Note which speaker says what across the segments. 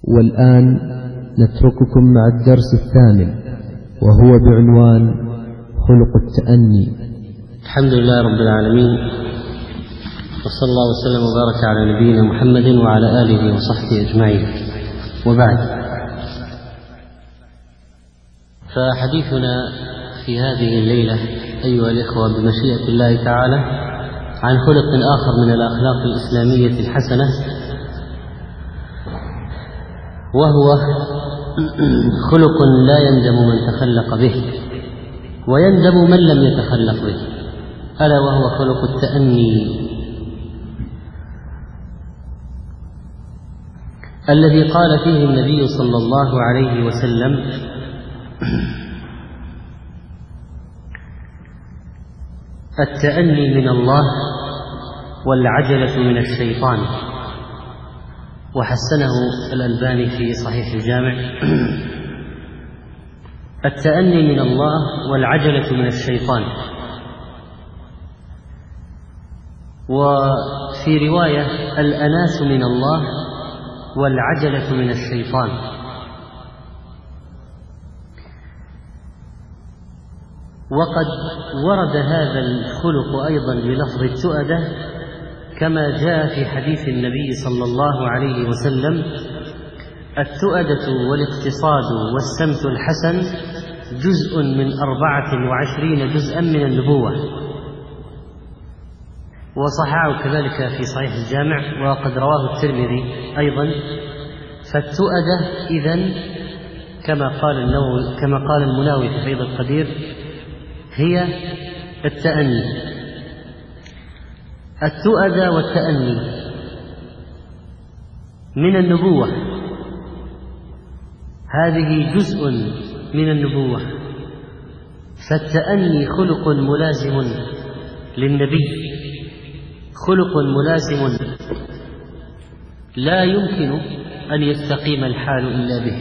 Speaker 1: والآن نترككم مع الدرس الثامن، وهو بعنوان خلق التأني.
Speaker 2: الحمد لله رب العالمين، وصلى الله وسلم وبارك على نبينا محمد وعلى آله وصحبه أجمعين، وبعد. فحديثنا في هذه الليلة أيها الإخوة بمشيئة الله تعالى عن خلق آخر من الأخلاق الإسلامية الحسنة، وهو خلق لا يندم من تخلق به ويندم من لم يتخلق به، ألا وهو خلق التأني، الذي قال فيه النبي صلى الله عليه وسلم: التأني من الله والعجلة من الشيطان. وحسنه الألباني في صحيح الجامع. التأني من الله والعجلة من الشيطان. وفي رواية: الأناس من الله والعجلة من الشيطان. وقد ورد هذا الخلق أيضا بلفظ التؤدة، كما جاء في حديث النبي صلى الله عليه وسلم: التؤدة والاقتصاد والسمت الحسن جزء من 24 جزءا من النبوة. وصححه كذلك في صحيح الجامع، وقد رواه الترمذي أيضا. فالتؤدة إذن كما قال المناوي في فيض القدير هي التأني. التؤدة والتأني من النبوة، هذه جزء من النبوة. فالتأني خلق ملازم للنبي، خلق ملازم لا يمكن أن يستقيم الحال إلا به.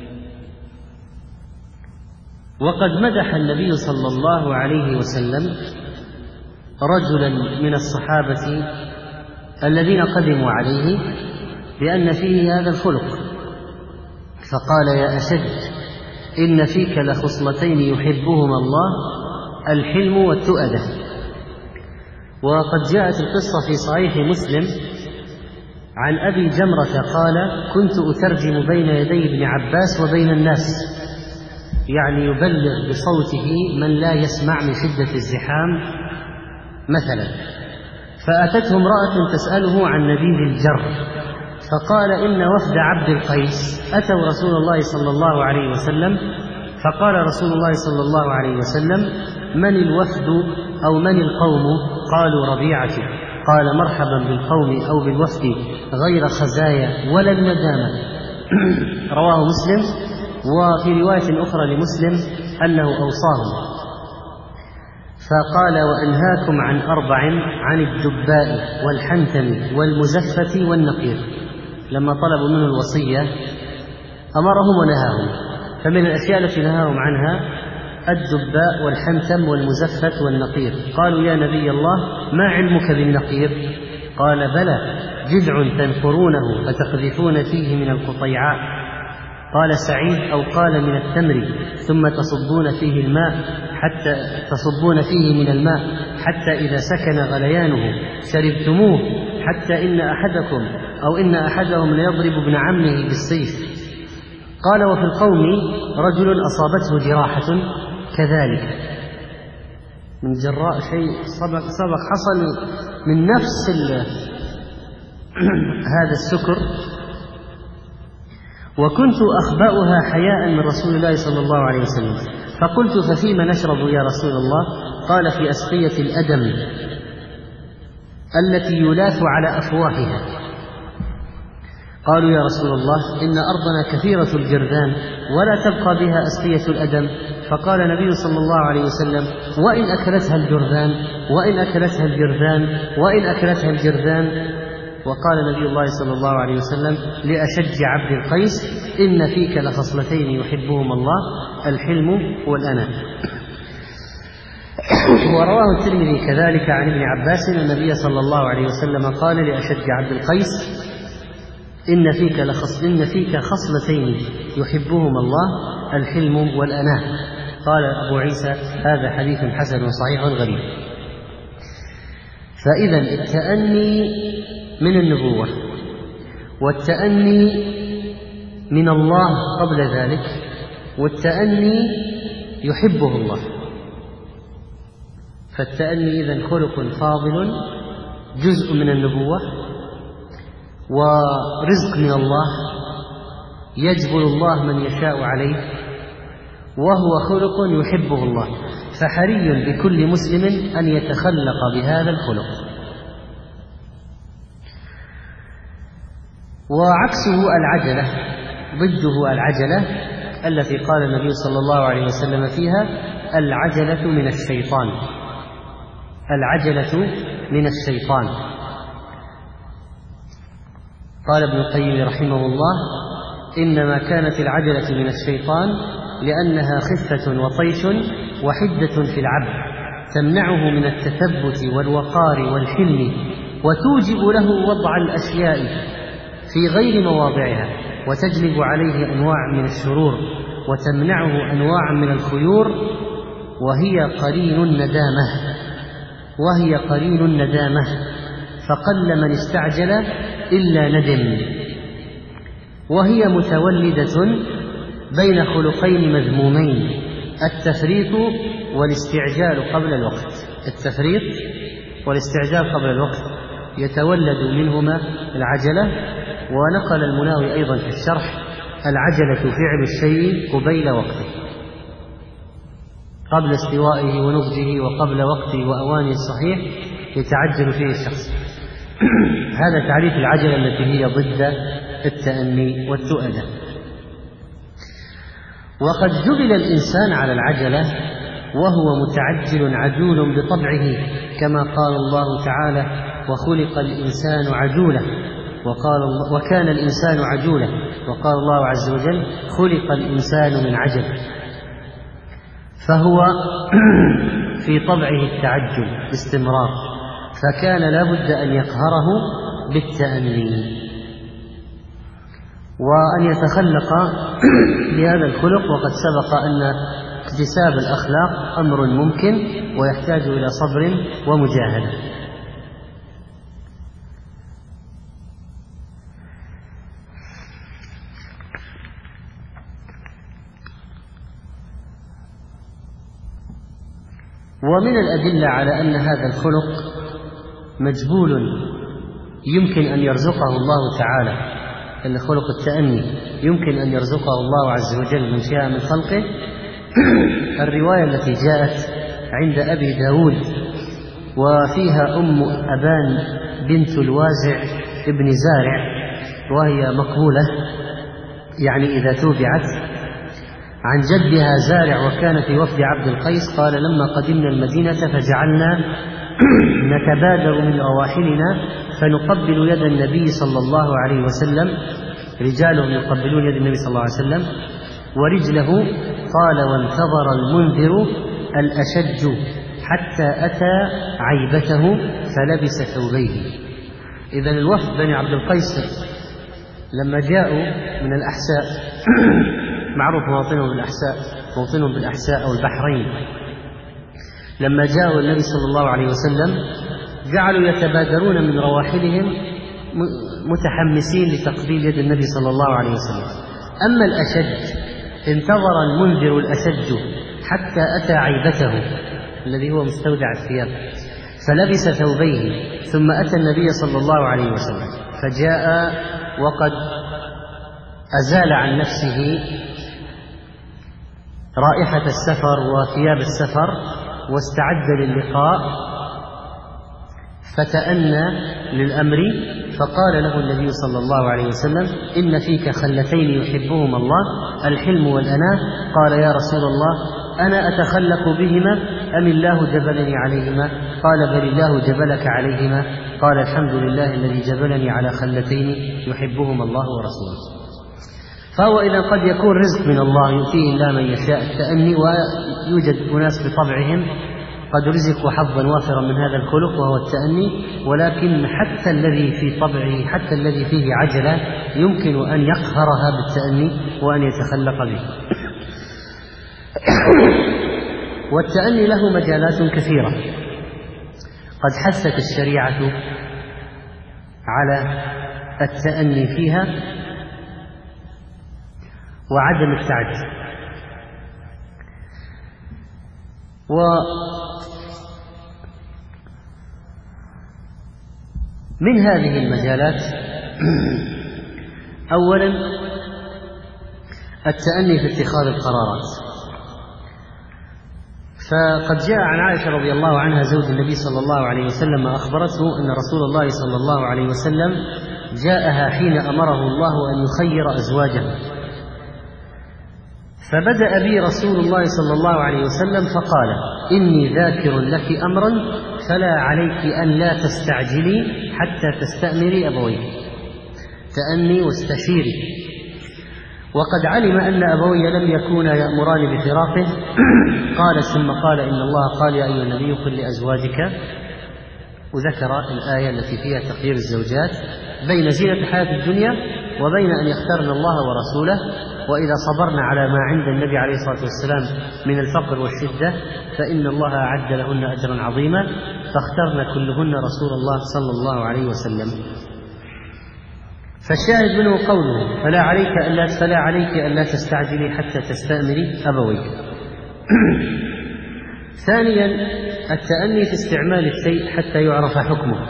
Speaker 2: وقد مدح النبي صلى الله عليه وسلم رجلا من الصحابة الذين قدموا عليه بأن فيه هذا الخلق، فقال: يا أشج، إن فيك لخصلتين يحبهما الله، الحلم والتؤدة. وقد جاءت القصة في صحيح مسلم عن أبي جمرة قال: كنت أترجم بين يدي ابن عباس وبين الناس، يعني يبلغ بصوته من لا يسمع من شدة الزحام مثلا. فأتته امرأة تسأله عن نبيذ الجر، فقال: إن وفد عبد القيس أتوا رسول الله صلى الله عليه وسلم. فقال رسول الله صلى الله عليه وسلم: من الوفد أو من القوم؟ قالوا: ربيعة. قال: مرحبا بالقوم أو بالوفد غير خزايا ولا الندامة. رواه مسلم. وفي رواية أخرى لمسلم أنه أوصاهم فقال: وأنهاكم عن 4: عن الدباء والحنتم والمزفة والنقير. لما طلبوا منه الوصية أمرهم ونهاهم. فمن الأشياء التي نهاهم عنها الدباء والحنتم والمزفة والنقير. قالوا: يا نبي الله، ما علمك بالنقير؟ قال: بلى، جذع تنقرونه فتقذفون فيه من القطيعاء. قال سعيد: أو قال من التمر، ثم تصبون فيه من الماء حتى إذا سكن غليانه شربتموه، حتى إن أحدهم ليضرب ابن عمه بالسيف. قال: وفي القوم رجل أصابته جراحة كذلك، من جراء شيء سبق حصل من نفس هذا السكر، وكنت أخبأها حياء من رسول الله صلى الله عليه وسلم. فقلت: ففيما نشرب يا رسول الله؟ قال: في أسقية الأدم التي يلاث على أفواهها. قالوا: يا رسول الله، إن أرضنا كثيرة الجرذان ولا تبقى بها أسقية الأدم. فقال النبي صلى الله عليه وسلم: وإن أكلتها الجرذان، وإن أكلتها الجرذان، وإن أكلتها الجرذان. وقال نبي الله صلى الله عليه وسلم لأشج عبد القيس: إن فيك لخصلتين يحبهما الله، الحلم والأناة. ورواه الترمذي كذلك عن ابن عباس أن النبي صلى الله عليه وسلم قال لأشج عبد القيس: إن فيك خصلتين يحبهما الله، الحلم والأناة. قال أبو عيسى: هذا حديث حسن صحيح غريب. فإذا التأني من النبوة، والتأني من الله قبل ذلك، والتأني يحبه الله. فالتأني إذن خلق فاضل، جزء من النبوة، ورزق من الله يجبر الله من يشاء عليه، وهو خلق يحبه الله. فحري بكل مسلم أن يتخلق بهذا الخلق. وعكسه العجلة، ضده العجلة التي قال النبي صلى الله عليه وسلم فيها: العجلة من الشيطان. العجلة من الشيطان. قال ابن القيم رحمه الله: إنما كانت العجلة من الشيطان لأنها خفة وطيش وحدة في العبد، تمنعه من التثبت والوقار والحلم، وتوجب له وضع الأشياء في غير مواضعها، وتجلب عليه أنواع من الشرور، وتمنعه أنواع من الخيور، وهي قرين الندامة. فقل من استعجل إلا ندم. وهي متولدة بين خلقين مذمومين: التفريط والاستعجال قبل الوقت. التفريط والاستعجال قبل الوقت يتولد منهما العجلة. ونقل المناوي أيضا في الشرح: العجلة فعل الشيء قبيل وقته، قبل استوائه ونضجه وقبل وقته وأوانه الصحيح يتعجل فيه الشخص. هذا تعريف العجلة التي هي ضد التأني والتؤدة. وقد جبل الإنسان على العجلة، وهو متعجل عجول بطبعه، كما قال الله تعالى: وخلق الإنسان عجولا، وكان الإنسان عجولا. وقال الله عز وجل: خلق الإنسان من عجل. فهو في طبعه التعجل باستمرار، فكان لا بد أن يقهره بالتأني وأن يتخلق بهذا الخلق. وقد سبق أن اكتساب الأخلاق أمر ممكن ويحتاج إلى صبر ومجاهدة. ومن الأدلة على أن هذا الخلق مجبول يمكن أن يرزقه الله تعالى، أن خلق التأني يمكن أن يرزقه الله عز وجل من شاء من خلقه، الرواية التي جاءت عند أبي داود وفيها أم أبان بنت الوازع ابن زارع، وهي مقبولة يعني إذا توبعت، عن جدها زارع وكان في وفد عبد القيس، قال: لما قدمنا المدينة فجعلنا نتبادر من رواحلنا فنقبل يد النبي صلى الله عليه وسلم، رجالهم يقبلون يد النبي صلى الله عليه وسلم ورجله. قال: وانتظر المنذر الأشج حتى أتى عيبته فلبس ثوبيه. إذن الوفد بني عبد القيس لما جاءوا من الأحساء، معروف موطنهم بالأحساء أو البحرين، لما جاءوا النبي صلى الله عليه وسلم جعلوا يتبادرون من رواحلهم متحمسين لتقبيل يد النبي صلى الله عليه وسلم. أما الأشج انتظر المنذر الأشج حتى أتى عيبته الذي هو مستودع الثياب فلبس ثوبيه، ثم أتى النبي صلى الله عليه وسلم فجاء وقد أزال عن نفسه رائحة السفر وثياب السفر واستعد للقاء، فتأنى للأمر، فقال له النبي صلى الله عليه وسلم: إن فيك خلتين يحبهما الله، الحلم والأناة. قال: يا رسول الله، أنا أتخلق بهما أم الله جبلني عليهما؟ قال: بل الله جبلك عليهما. قال: الحمد لله الذي جبلني على خلتين يحبهما الله ورسوله. فهو إذا قد يكون رزق من الله يؤتيه الله من يشاء التأني، ويوجد أناس بطبعهم قد رزقوا حظا وافرا من هذا الخلق وهو التأني، ولكن حتى الذي في طبعه، حتى الذي فيه عجلة، يمكن أن يقهرها بالتأني وأن يتخلق به. والتأني له مجالات كثيرة قد حثت الشريعة على التأني فيها وعدم التعجل. ومن هذه المجالات أولا التأني في اتخاذ القرارات. فقد جاء عن عائشة رضي الله عنها زوج النبي صلى الله عليه وسلم أخبرته أن رسول الله صلى الله عليه وسلم جاءها حين أمره الله أن يخير أزواجه، فبدأ بي رسول الله صلى الله عليه وسلم فقال: إني ذاكر لك أمرا فلا عليك أن لا تستعجلي حتى تستأمري أبويك. تأني واستشيري. وقد علم أن أبوي لم يكونا يأمران بفراقه. قال ثم قال: إن الله قال يا أيها النبي قل لأزواجك، وذكر الآية التي فيها تخيير الزوجات بين زينة الحياة الدنيا وبين أن يختارن الله ورسوله، وإذا صبرنا على ما عند النبي عليه الصلاة والسلام من الفقر والشدة فإن الله أعد لهن أجرا عظيما، فاخترن كلهن رسول الله صلى الله عليه وسلم. فالشاهد منه قوله: فلا عليك ألا تستعجلي حتى تستأمري أبويك. ثانيا التأني في استعمال الشيء حتى يعرف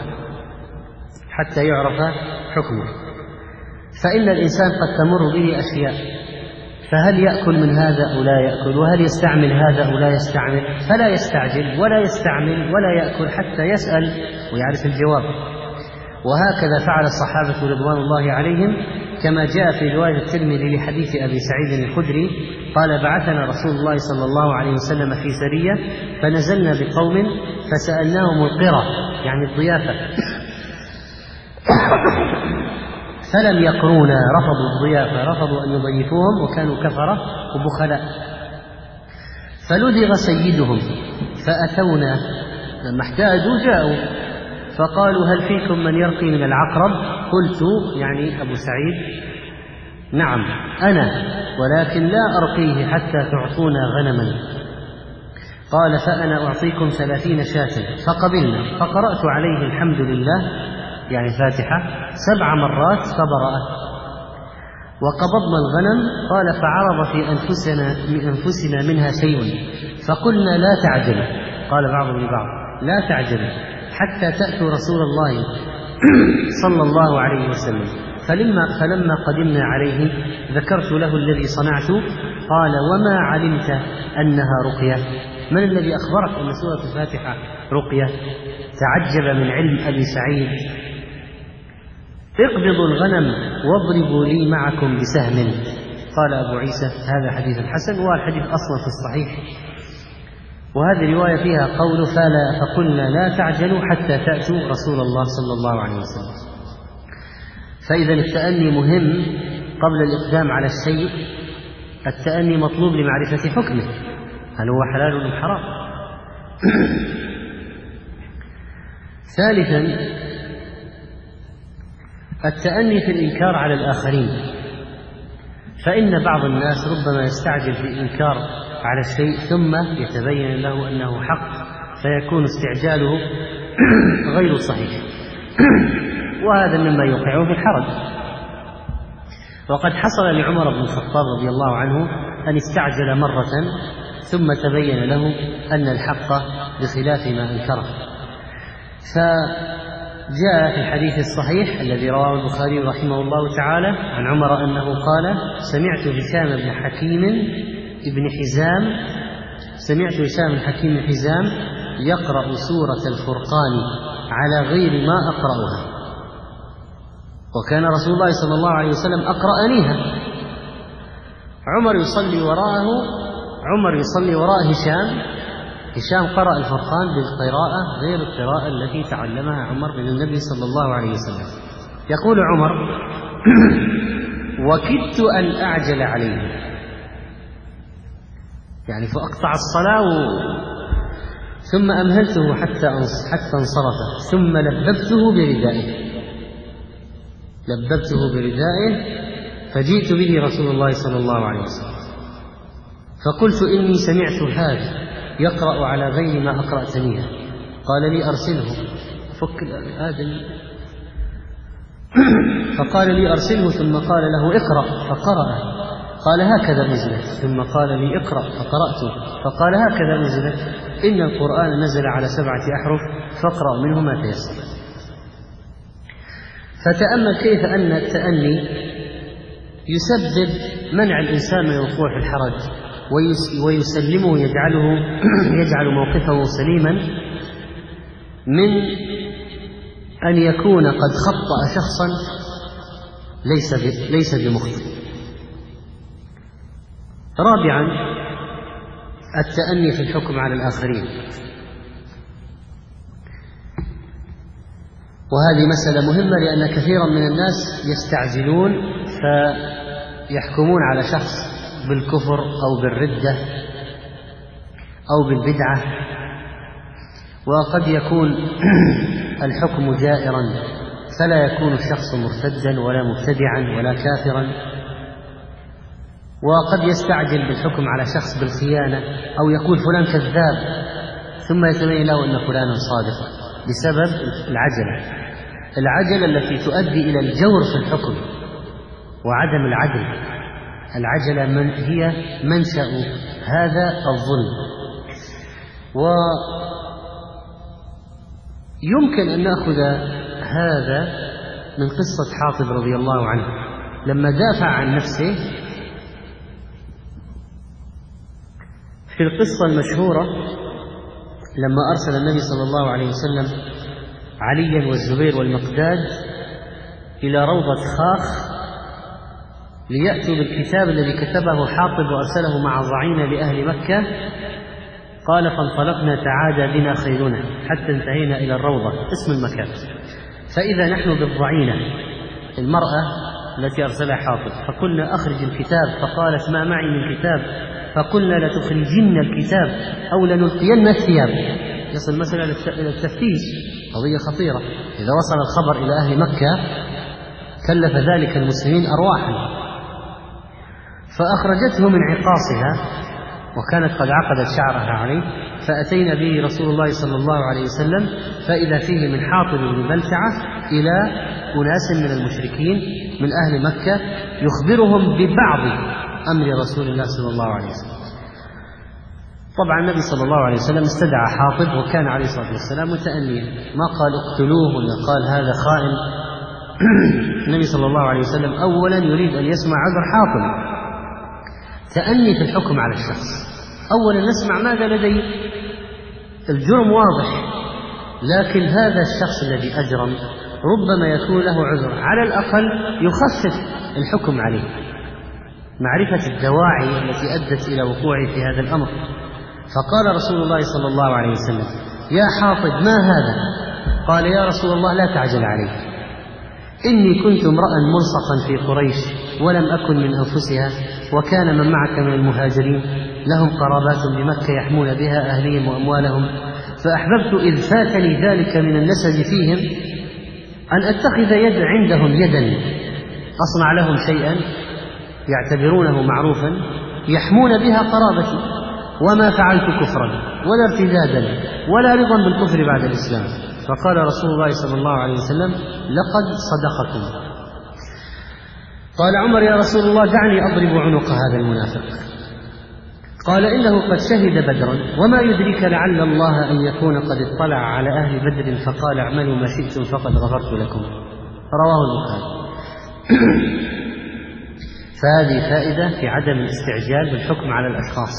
Speaker 2: حكمه. فإن الإنسان قد تمر به أشياء، فهل يأكل من هذا أو لا يأكل، وهل يستعمل هذا أو لا يستعمل، فلا يستعجل ولا يستعمل ولا يأكل حتى يسأل ويعرف الجواب. وهكذا فعل الصحابة رضوان الله عليهم، كما جاء في رواية الترمذي لحديث أبي سعيد الخدري قال: بعثنا رسول الله صلى الله عليه وسلم في سرية فنزلنا بقوم فسألناهم القرى، يعني الضيافة، فلم يقرونا، رفضوا الضيافة، رفضوا أن يضيفوهم وكانوا كفرة وبخلاء. فلدغ سيدهم فأتونا، لما احتاجوا جاءوا فقالوا: هل فيكم من يرقي من العقرب؟ قلت، يعني أبو سعيد: نعم أنا، ولكن لا أرقيه حتى تعطونا غنما. قال: فأنا أعطيكم 30 شاة. فقبلنا، فقرأت عليه الحمد لله، يعني فاتحة 7 مرات فبرأت. وقبضنا الغنم. قال: فعرض في أنفسنا منها شيء فقلنا لا تعجل. قال بعضهم لبعض: لا تعجل حتى تأتوا رسول الله صلى الله عليه وسلم. فلما قدمنا عليه ذكرت له الذي صنعت. قال: وما علمت أنها رقية؟ من الذي أخبرك أن سورة الفاتحة رقية؟ تعجب من علم أبي سعيد. اقبضوا الغنم واضربوا لي معكم بسهم. قال أبو عيسى: هذا حديث حسن، والحديث أصلا في الصحيح. وهذه رواية فيها قول: فقلنا لا تعجلوا حتى تأتوا رسول الله صلى الله عليه وسلم. فإذا التأني مهم قبل الإقدام على الشيء. التأني مطلوب لمعرفة حكمه، هل هو حلال أم حرام. ثالثا التأني في الإنكار على الآخرين. فإن بعض الناس ربما يستعجل في الإنكار على الشيء ثم يتبين له أنه حق، فيكون استعجاله غير صحيح، وهذا مما يوقعه في الحرج. وقد حصل لعمر بن الخطاب رضي الله عنه أن استعجل مرة ثم تبين له أن الحق بخلاف ما أنكره. فجاء في الحديث الصحيح الذي رواه البخاري رحمه الله تعالى عن عمر أنه قال: سمعت هشام بن حكيم يقرأ سورة الفرقان على غير ما أقرأها، وكان رسول الله صلى الله عليه وسلم أقرأنيها. عمر يصلي وراء هشام قرأ الفرقان بالقراءة غير القراءة التي تعلمها عمر من النبي صلى الله عليه وسلم. يقول عمر: وكدت أن أعجل عليه، يعني فأقطع الصلاة ثم أمهلته حتى انصرف، ثم لببته بردائه فجئت به رسول الله صلى الله عليه وسلم فقلت: إني سمعت هذا يقرأ على غير ما أقرأتنيه. قال لي: أرسله. فقال لي: أرسله. ثم قال له: اقرأ. فقرأ. قال: هكذا نزلت. ثم قال لي: اقرأ. فقرأت. فقال: هكذا نزلت. إن القرآن نزل على 7 أحرف فاقرأ منه ما تيسر. فتأمل كيف أن التأني يسبب منع الإنسان من الوقوع في الحرج ويسلمه، يجعل موقفه سليما من أن يكون قد خطأ شخصا ليس بمخطئ. رابعا: التأني في الحكم على الآخرين، وهذه مسألة مهمة لأن كثيرا من الناس يستعجلون فيحكمون على شخص بالكفر أو بالردة أو بالبدعة، وقد يكون الحكم جائرا فلا يكون الشخص مرتدا ولا مبتدعا ولا كافرا، وقد يستعجل بالحكم على شخص بالخيانة أو يقول فلان كذاب ثم يتبين له أن فلانا صادق بسبب العجلة التي تؤدي إلى الجور في الحكم وعدم العدل. العجلة هي منشأ هذا الظلم. ويمكن أن نأخذ هذا من قصة حاطب رضي الله عنه لما دافع عن نفسه في القصة المشهورة لما أرسل النبي صلى الله عليه وسلم عليا والزبير والمقداد إلى روضة خاخ ليأتوا بالكتاب الذي كتبه حاطب وأرسله مع ضعينة لأهل مكة. قال: فانطلقنا تعادى بنا خيرنا حتى انتهينا إلى الروضة، اسم المكان، فإذا نحن بالضعينة المرأة التي أرسلها حاطب، فقلنا: أخرج الكتاب. فقالت: ما معي من كتاب. فقلنا: لتخرجن الكتاب أو لنلقين الثياب. يصل المسألة إلى التفتيش، قضية خطيرة. إذا وصل الخبر إلى أهل مكة كلف ذلك المسلمين أرواحا. فأخرجته من عقاصها وكانت قد عقدت شعرها عليه، فأتينا به رسول الله صلى الله عليه وسلم فإذا فيه من حاطب بن بلتعة إلى أناس من المشركين من أهل مكة يخبرهم ببعض أمر رسول الله صلى الله عليه وسلم. طبعا النبي صلى الله عليه وسلم استدعى حاطب وكان عليه الصلاة والسلام متأنيا، ما قال اقتلوه ولا قال هذا خائن. النبي صلى الله عليه وسلم أولا يريد أن يسمع عذر حاطب، تأني في الحكم على الشخص. أولا نسمع ماذا لديه، الجرم واضح، لكن هذا الشخص الذي أجرم ربما يكون له عذر، على الأقل يخفف الحكم عليه، معرفة الدواعي التي أدت إلى وقوعه في هذا الأمر. فقال رسول الله صلى الله عليه وسلم: يا حاطب ما هذا؟ قال: يا رسول الله لا تعجل علي، إني كنت امرأ ملصقا في قريش ولم أكن من أنفسها، وكان من معك من المهاجرين لهم قرابات بمكة يحمون بها أهليهم وأموالهم، فأحببت إذ فاتني ذلك من النسب فيهم أن أتخذ عندهم يدا أصنع لهم شيئا يعتبرونه معروفا يحمون بها قرابتي، وما فعلت كفرا ولا ارتدادا ولا رضا بالكفر بعد الإسلام. فقال رسول الله صلى الله عليه وسلم: لقد صدقكم. قال عمر: يا رسول الله دعني أضرب عنق هذا المنافق. قال: إنه قد شهد بدرا، وما يدرك لعل الله أن يكون قد اطلع على أهل بدر فقال: اعملوا ما شئتم فقد غفرت لكم. رواه البخاري. فهذه فائدة في عدم الاستعجال بالحكم على الأشخاص،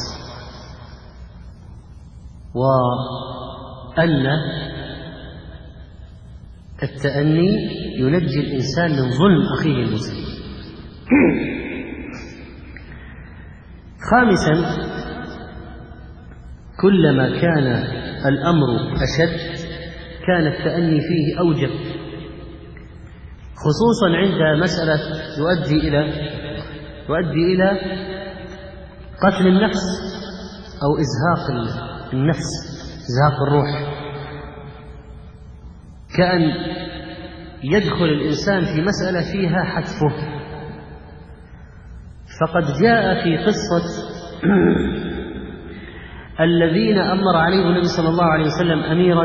Speaker 2: وأن التأني ينجي الإنسان من ظلم أخيه المسلم. خامسا: كلما كان الأمر أشد كان التأني فيه أوجب، خصوصا عند مسألة يؤدي إلى قتل النفس أو إزهاق النفس إزهاق الروح، كأن يدخل الإنسان في مسألة فيها حتفه. فقد جاء في قصة الذين أمر عليهم النبي صلى الله عليه وسلم أميرا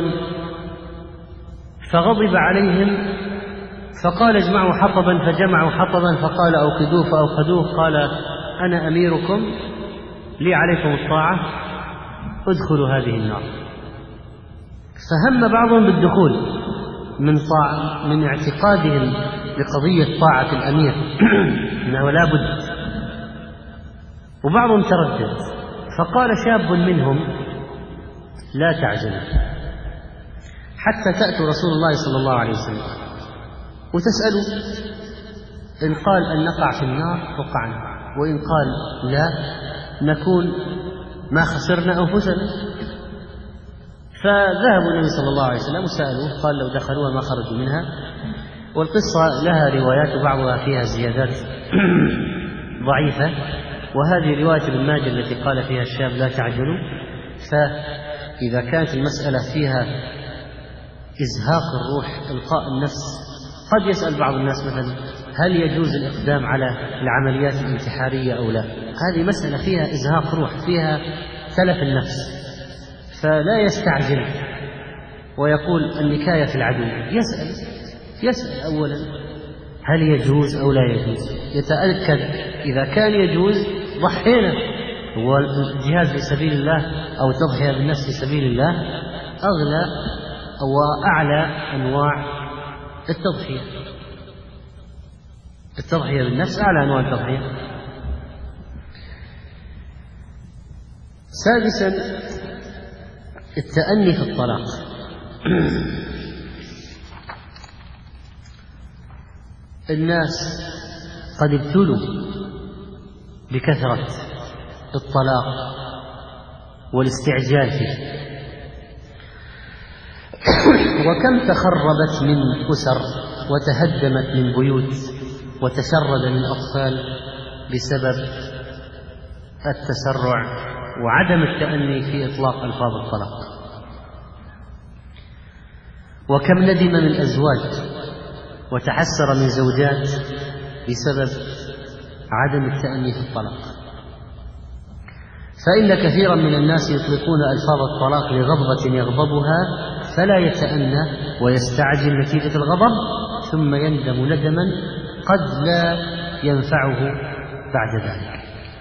Speaker 2: فغضب عليهم فقال اجمعوا حطبا، فجمعوا حطبا، فقال أوقدوه فأوقدوه، قال أنا أميركم لي عليكم الطاعة، ادخلوا هذه النار. فهم بعضهم بالدخول من اعتقادهم بقضية طاعة الأمير أنه لا بد، وبعضهم تردد. فقال شاب منهم لا تعجلوا حتى تأتوا رسول الله صلى الله عليه وسلم وتسألوا، إن قال أن نقع في النار وقعنا، وإن قال لا نكون ما خسرنا أنفسنا. فذهبوا النبي صلى الله عليه وسلم وسألوه، قال لو دخلوها ما خرجوا منها. والقصة لها روايات وبعضها فيها زيادات ضعيفة، وهذه رواية ابن ماجه التي قال فيها الشاب لا تعجلوا. فإذا كانت المسألة فيها إزهاق الروح إلقاء النفس، قد يسأل بعض الناس مثلا هل يجوز الإقدام على العمليات الانتحارية أو لا؟ هذه مسألة فيها إزهاق روح، فيها تلف النفس، فلا يستعجل ويقول النكاية في العدو. يسأل أولا هل يجوز أو لا يجوز، يتأكد إذا كان يجوز ضحينا، والجهاد في سبيل الله أو تضحية بالنفس في سبيل الله أغلى وأعلى أنواع التضحية. التضحية بالنفس أعلى أنواع التضحية. سادسا التأني في الطلاق. الناس قد ابتلوا بكثرة الطلاق والاستعجال فيه، وكم تخربت من أسر وتهدمت من بيوت وتشرد من أطفال بسبب التسرع وعدم التأني في إطلاق ألفاظ الطلاق. وكم ندم من أزواج وتحسر من زوجات بسبب عدم التأني في الطلاق. فإن كثيرا من الناس يطلقون ألفاظ الطلاق لغضبة يغضبها فلا يتأنى ويستعجل نتيجة الغضب، ثم يندم ندما قد لا ينفعه بعد ذلك.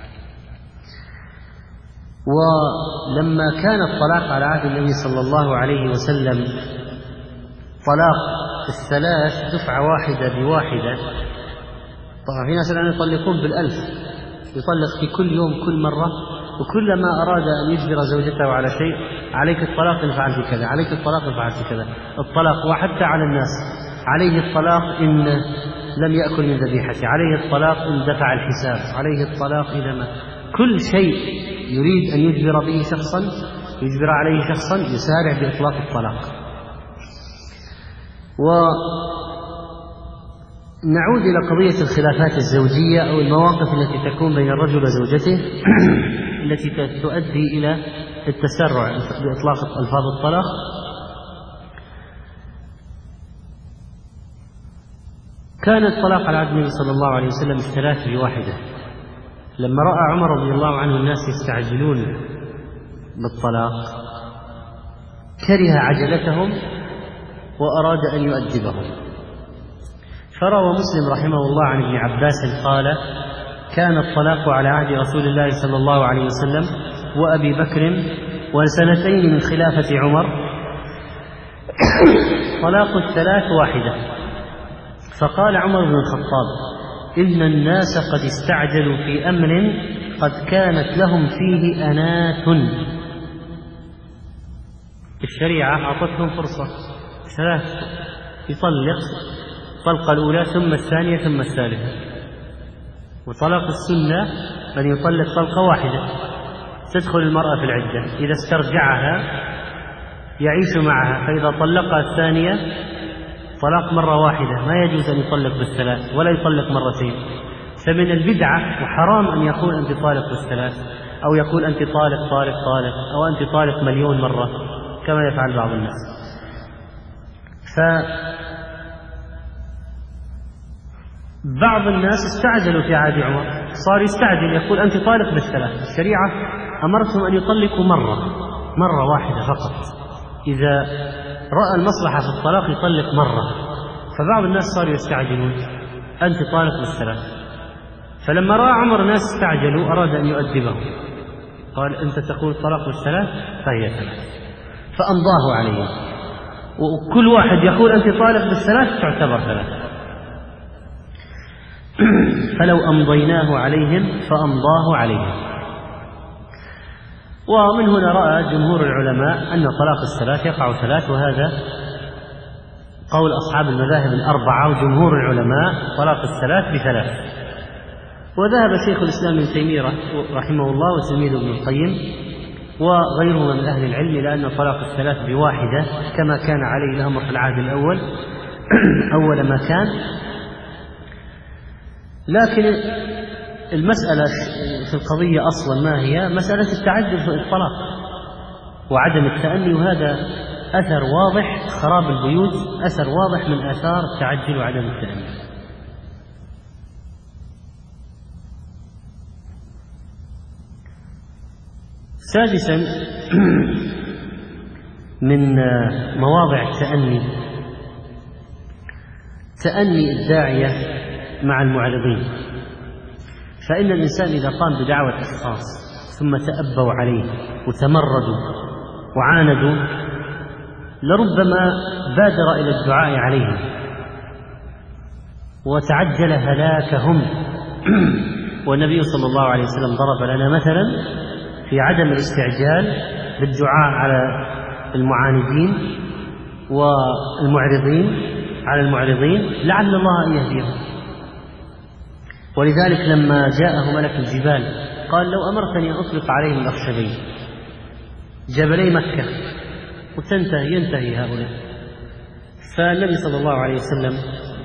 Speaker 2: ولما كان الطلاق على عهد النبي صلى الله عليه وسلم طلاق الثلاث دفعة واحدة بواحدة، طبعا في ناس الآن يطلقون بالألف، يطلق في كل يوم كل مرة، وكلما أراد أن يجبر زوجته على شيء عليك الطلاق إن فعلت كذا، عليك الطلاق إن فعلت كذا، الطلاق. وحتى على الناس عليه الطلاق إن لم يأكل من ذبيحته، عليه الطلاق إن دفع الحساب، عليه الطلاق إذا ما، كل شيء يريد أن يجبر به شخصا، يجبر عليه شخصا، يسارع بإطلاق الطلاق. ونعود إلى قضية الخلافات الزوجية أو المواقف التي تكون بين الرجل وزوجته التي تؤدي إلى التسرع بإطلاق ألفاظ الطلاق. كان الطلاق على عهد النبي صلى الله عليه وسلم الثلاث بواحدة. لما رأى عمر رضي الله عنه الناس يستعجلون بالطلاق كره عجلتهم وأراد أن يؤدبهم. فروى مسلم رحمه الله عن ابن عباس قال: كان الطلاق على عهد رسول الله صلى الله عليه وسلم وأبي بكر وسنتين من خلافة عمر طلاق الثلاث واحدة. فقال عمر بن الخطاب: إن الناس قد استعجلوا في أمر قد كانت لهم فيه أنات. الشريعة أعطتهم فرصة ثلاث، يطلق الطلقة الأولى ثم الثانية ثم الثالثة. وطلاق السنة أن يطلق طلقة واحدة تدخل المرأة في العدة، إذا استرجعها يعيش معها، فإذا طلقها الثانية طلاق مرة واحدة، ما يجوز أن يطلق بالثلاث ولا يطلق مرتين. فمن البدعة وحرام أن يقول أنت طالق بالثلاث، أو يقول أنت طالق طالق طالق، أو أنت طالق مليون مرة. كما يفعل بعض الناس. فبعض الناس استعجلوا في عهد عمر، صار يستعجل يقول أنت طالق بالثلاث. الشريعة أمرتهم أن يطلقوا مرة واحدة فقط، إذا رأى المصلحة في الطلاق يطلق مرة. فبعض الناس صاروا يستعجلون أنت طالق بالثلاث. فلما رأى عمر الناس استعجلوا أراد أن يؤدبهم، قال أنت تقول الطلاق بالثلاث فهي ثلاث، فأمضاه عليهم. وكل واحد يقول أنت طالق بالثلاث تعتبر ثلاث. فلو أمضيناه عليهم فأمضاه عليهم. ومن هنا رأى جمهور العلماء أن طلاق الثلاث يقع ثلاث، وهذا قول أصحاب المذاهب الأربعة وجمهور العلماء طلاق الثلاث بثلاث. وذهب شيخ الإسلام ابن تيمية رحمه الله وتلميذه ابن القيم وغيرهما من أهل العلم إلى أن طلاق الثلاث بواحدة كما كان عليه الأمر في العهد الأول أول ما كان. لكن المسألة في القضية أصلا ما هي؟ مسألة التعدد في الطلاق وعدم التأني، وهذا أثر واضح، خراب البيوت أثر واضح من آثار التعجل وعدم التأني. سادسا من مواضع التأني تأني الداعية مع المعرضين. فإن الإنسان إذا قام بدعوة أشخاص ثم تأبوا عليه وتمردوا وعاندوا لربما بادر إلى الدعاء عليهم وتعجل هلاكهم. والنبي صلى الله عليه وسلم ضرب لنا مثلا في عدم الاستعجال بالدعاء على المعاندين والمعرضين على المعرضين لعل الله أن يهديهم. ولذلك لما جاءه ملك الجبال قال لو أمرتني أن أطلق عليهم الأخشبين جبلي مكة ينتهي هؤلاء. فالنبي صلى الله عليه وسلم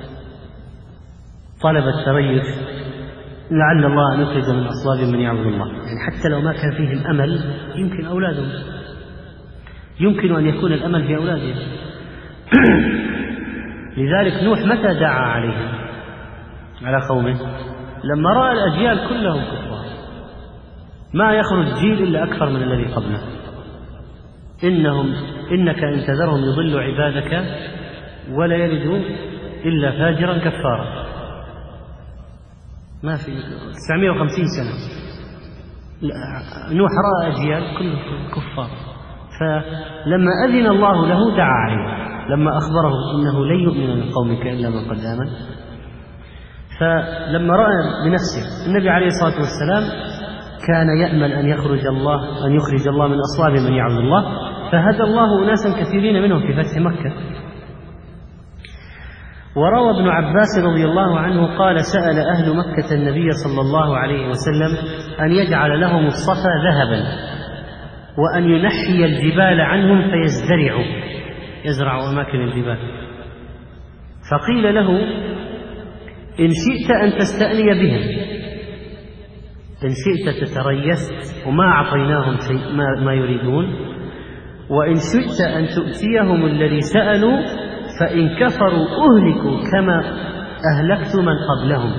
Speaker 2: طلب التريث لعل الله أن يخرج من أصلاب من يعبد الله، يعني حتى لو ما كان فيهم أمل يمكن أولادهم، يمكن أن يكون الأمل في أولادهم. لذلك نوح متى دعا عليهم على قومه؟ لما رأى الأجيال كلهم كفار، ما يخرج جيل إلا أكثر من الذي قبله. إنك إن تذرهم يضلوا عبادك ولا يلدوا إلا فاجرا كفارا. ما في 950 سنة نوح رأى أجيال كلهم كفار، فلما أذن الله له دعا عليه لما أخبره إنه لن يؤمن من قومك إلا من قد آمن. فلما رأى بنفسه النبي عليه الصلاة والسلام كان يأمل أن يخرج الله من أصلاب من يعبد الله، فهدى الله أناسا كثيرين منهم في فتح مكة. وروى ابن عباس رضي الله عنه قال سأل أهل مكة النبي صلى الله عليه وسلم أن يجعل لهم الصفا ذهبا وأن ينحي الجبال عنهم فيزدرعوا، يزرعوا أماكن الجبال. فقيل له إن شئت أن تستأني بهم، إن شئت تتريث وما أعطيناهم شيء ما يريدون، وإن شئت أن تؤتيهم الذي سألوا فإن كفروا أهلكوا كما أهلكت من قبلهم.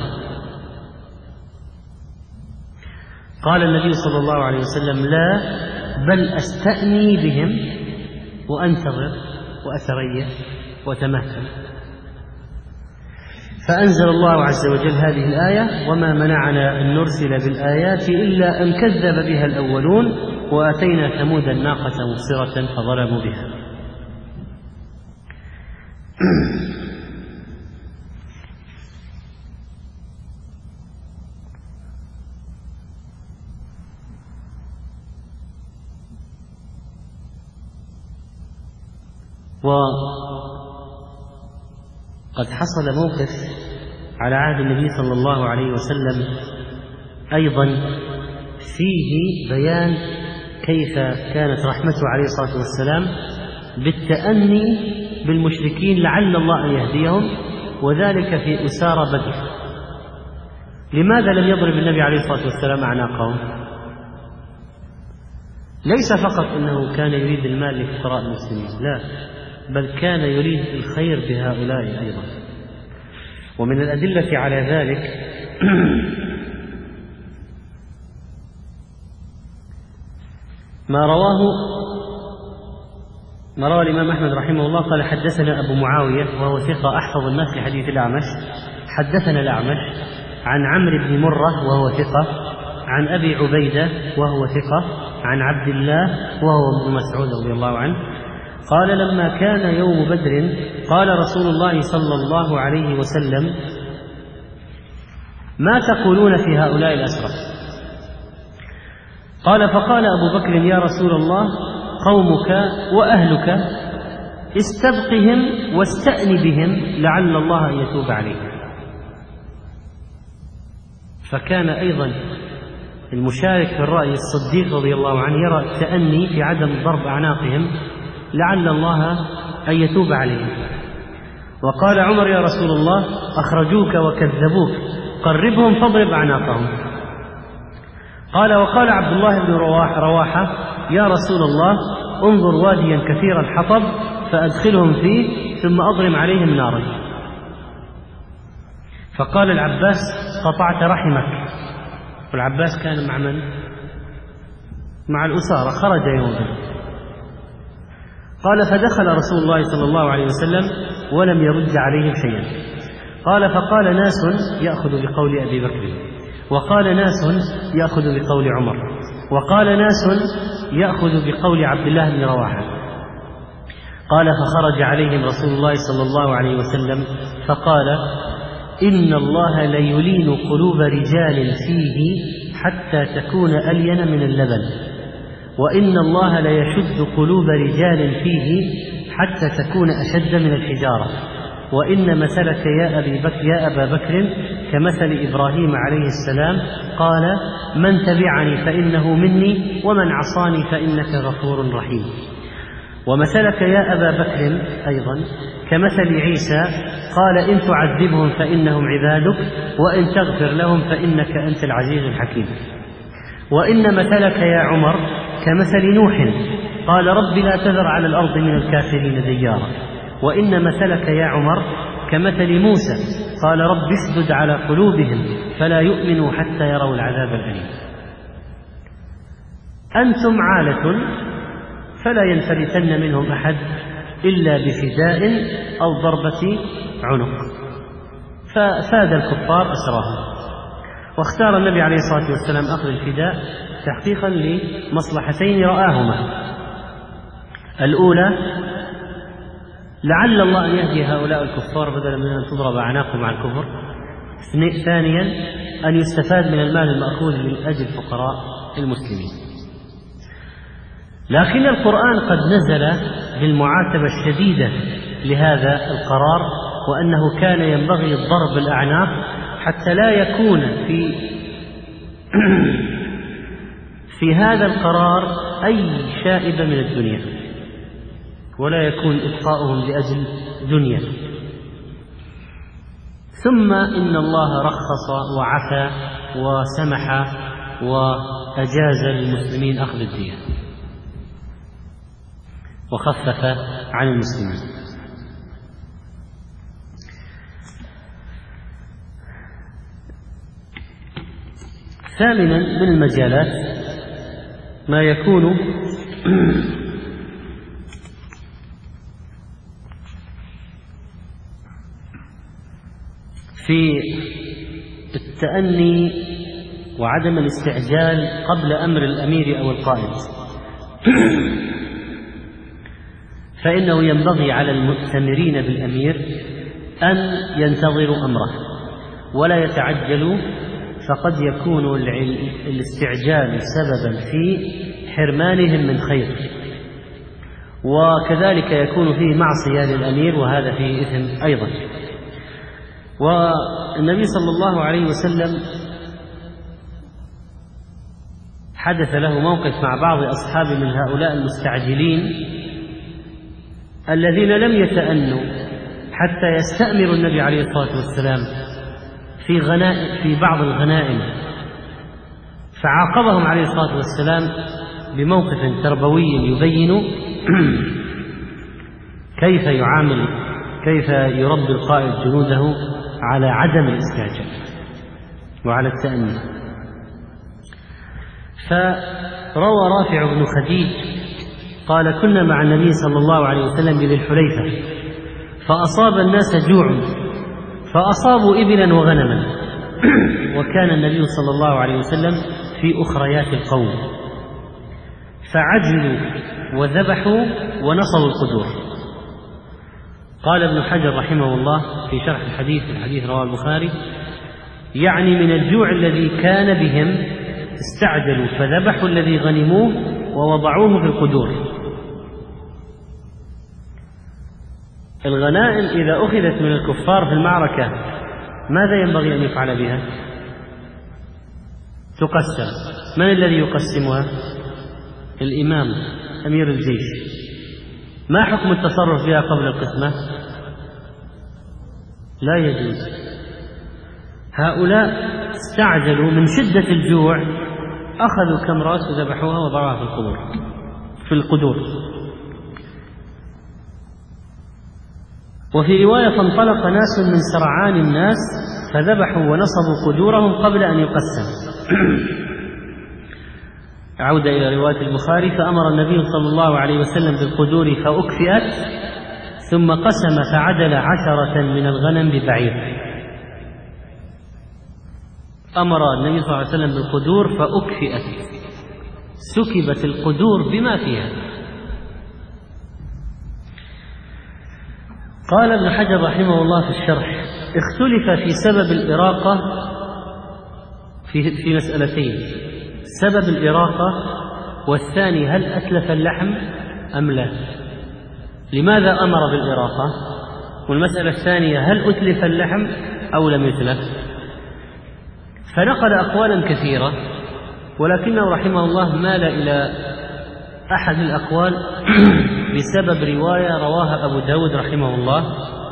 Speaker 2: قال النبي صلى الله عليه وسلم لا، بل أستأني بهم وأنتظر وأتريث وأتمهل. فأنزل الله عز وجل هذه الآية وما منعنا أن نرسل بالآيات إلا أن كذب بها الأولون وآتينا ثمود الناقة مبصرة فظلموا بها. وقد حصل موقف على عهد النبي صلى الله عليه وسلم أيضا فيه بيان كيف كانت رحمته عليه الصلاة والسلام بالتأني بالمشركين لعل الله أن يهديهم، وذلك في أسارى بدر. لماذا لم يضرب النبي عليه الصلاة والسلام أعناقهم؟ ليس فقط أنه كان يريد المال لفقراء المسلمين، لا، بل كان يريد الخير بهؤلاء أيضا. ومن الأدلة على ذلك ما روى الإمام أحمد رحمه الله قال: حدثنا أبو معاوية وهو ثقة أحفظ الناس لحديث الأعمش، حدثنا الأعمش عن عمرو بن مرة وهو ثقة، عن أبي عبيدة وهو ثقة، عن عبد الله وهو ابن مسعود رضي الله عنه قال: لما كان يوم بدر قال رسول الله صلى الله عليه وسلم: ما تقولون في هؤلاء الأسرى؟ قال: فقال أبو بكر: يا رسول الله، قومك وأهلك، استبقهم واستأن بهم لعل الله أن يتوب عليهم. فكان أيضا المشارك في الرأي الصديق رضي الله عنه يرى التأني في عدم ضرب أعناقهم لعل الله أن يتوب عليهم. وقال عمر: يا رسول الله، أخرجوك وكذبوك، قربهم فاضرب أعناقهم. وقال عبد الله بن رواحة: يا رسول الله، انظر واديا كثير الحطب فأدخلهم فيه ثم أضرم عليهم نارا. فقال العباس: قطعت رحمك. والعباس كان مع من؟ مع الأسارة، خرج يوم بدر. قال: فدخل رسول الله صلى الله عليه وسلم ولم يرد عليهم شيئا. فقال ناس يأخذ بقول أبي بكر، وقال ناس يأخذ بقول عمر، وقال ناس يأخذ بقول عبد الله بن رواحة. فخرج عليهم رسول الله صلى الله عليه وسلم فقال: إن الله ليلين قلوب رجال فيه حتى تكون ألين من اللبن، وإن الله ليشد قلوب رجال فيه حتى تكون أشد من الحجارة، وإن مثلك يا أبا بكر كمثل إبراهيم عليه السلام، قال: من تبعني فإنه مني، ومن عصاني فإنك غفور رحيم. ومثلك يا أبا بكر أيضا كمثل عيسى، قال: إن تعذبهم فإنهم عبادك، وإن تغفر لهم فإنك أنت العزيز الحكيم. وإن مثلك يا عمر كمثل نوح، قال: رب لا تذر على الأرض من الكافرين ديارا. وإن مثلك يا عمر كمثل موسى، قال: رب اشدد على قلوبهم فلا يؤمنوا حتى يروا العذاب الأليم. أنتم عالة فلا ينفلتن منهم أحد إلا بفداء أو ضربة عنق. ففاد الكفار أسراهم، واختار النبي عليه الصلاة والسلام أخذ الفداء تحقيقا لمصلحتين رآهما: الأولى لعل الله أن يهدي هؤلاء الكفار بدلا من أن تضرب أعناقهم على الكفر، ثانيا أن يستفاد من المال المأخوذ من أجل فقراء المسلمين. لكن القرآن قد نزل بالمعاتبة الشديدة لهذا القرار، وأنه كان ينبغي ضرب الأعناق حتى لا يكون في هذا القرار أي شائبة من الدنيا، ولا يكون إبقاؤهم لأجل دنيا. ثم إن الله رخص وعفى وسمح وأجاز للمسلمين أخذ الدية وخفف عن المسلمين. ثامنا من المجالات ما يكون في التأني وعدم الاستعجال قبل أمر الأمير أو القائد. فإنه ينبغي على المؤتمرين بالأمير أن ينتظروا أمره ولا يتعجلوا، فقد يكون الاستعجال سببا في حرمانهم من خير، وكذلك يكون فيه معصية للأمير، وهذا فيه إثم أيضا. والنبي صلى الله عليه وسلم حدث له موقف مع بعض أصحابه من هؤلاء المستعجلين الذين لم يتأنوا حتى يستأمروا النبي عليه الصلاة والسلام في بعض الغنائم، فعاقبهم عليه الصلاة والسلام بموقف تربوي يبين كيف يربي القائد جنوده على عدم الاستعجال وعلى التأني. فروى رافع بن خديج قال: كنا مع النبي صلى الله عليه وسلم بذي الحليفة فأصاب الناس جوع فأصابوا إبلا وغنما، وكان النبي صلى الله عليه وسلم في أخريات القوم، فعجلوا وذبحوا ونصبوا القدور. قال ابن حجر رحمه الله في شرح الحديث رواه البخاري: يعني من الجوع الذي كان بهم استعجلوا فذبحوا الذي غنموه ووضعوه في القدور. الغنائم إذا أخذت من الكفار في المعركة ماذا ينبغي أن يفعل بها؟ تقسم. من الذي يقسمها؟ الإمام أمير الجيش. ما حكم التصرف بها قبل القسمة؟ لا يجوز. هؤلاء استعجلوا من شدة الجوع، أخذوا كم رأس وذبحوها وضعوها في القدور. وفي رواية: فانطلق ناس من سرعان الناس فذبحوا ونصبوا قدورهم قبل أن يقسم. عودة إلى رواية البخاري: فأمر النبي صلى الله عليه وسلم بالقدور فأكفئت، ثم قسم فعدل 10 من الغنم ببعير. أمر النبي صلى الله عليه وسلم بالقدور فأكفئت، سكبت القدور بما فيها. قال ابن حجر رحمه الله في الشرح: اختلف في سبب الإراقة في مسألتين: سبب الإراقة، والثاني هل أتلف اللحم أم لا. لماذا أمر بالإراقة؟ والمسألة الثانية هل أتلف اللحم أو لم يتلف. فنقل أقوالا كثيرة، ولكنه رحمه الله مال إلى أحد الأقوال بسبب رواية رواها أبو داود رحمه الله،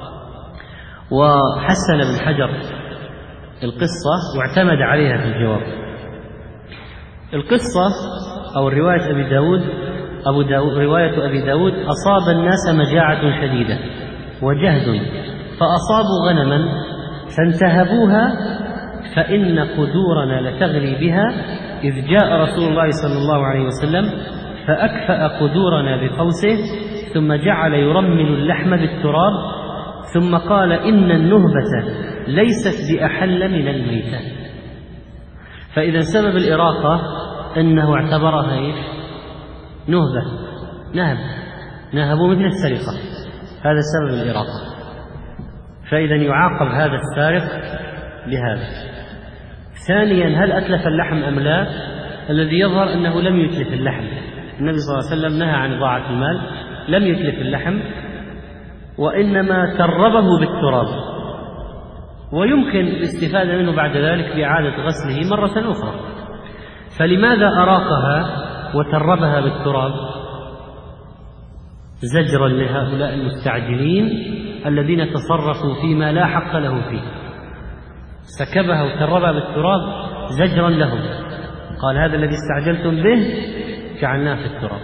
Speaker 2: وحسن ابن حجر القصة واعتمد عليها في الجواب. القصة أو رواية رواية أبي داود: أصاب الناس مجاعة شديدة وجهد فأصابوا غنما فانتهبوها فإن قدورنا لتغلي بها، إذ جاء رسول الله صلى الله عليه وسلم فأكفأ قدورنا بقوسه، ثم جعل يرمل اللحم بالتراب، ثم قال: إن النهبة ليست بأحل من الميتة. فإذا سبب الإراقة أنه اعتبرها نهبة، نهبوا مثل السرقة، هذا سبب الإراقة. فإذا يعاقب هذا السارق بهذا. ثانيا هل أتلف اللحم أم لا؟ الذي يظهر أنه لم يتلف اللحم. النبي صلى الله عليه وسلم نهى عن إضاعة المال، لم يتلف اللحم وإنما تربه بالتراب، ويمكن الاستفادة منه بعد ذلك بإعادة غسله مرة أخرى. فلماذا أراقها وتربها بالتراب؟ زجرا لهؤلاء المستعجلين الذين تصرفوا فيما لا حق له فيه. سكبها وتربها بالتراب زجرا لهم، قال: هذا الذي استعجلتم به جعلناه في التراب.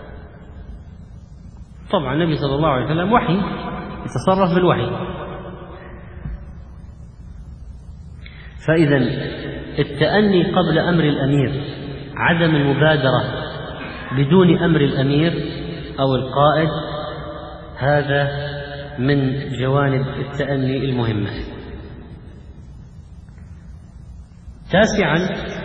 Speaker 2: طبعا النبي صلى الله عليه وسلم وحي، يتصرف بالوحي. فإذا التأني قبل أمر الأمير، عدم المبادرة بدون أمر الأمير أو القائد، هذا من جوانب التأني المهمة. تاسعا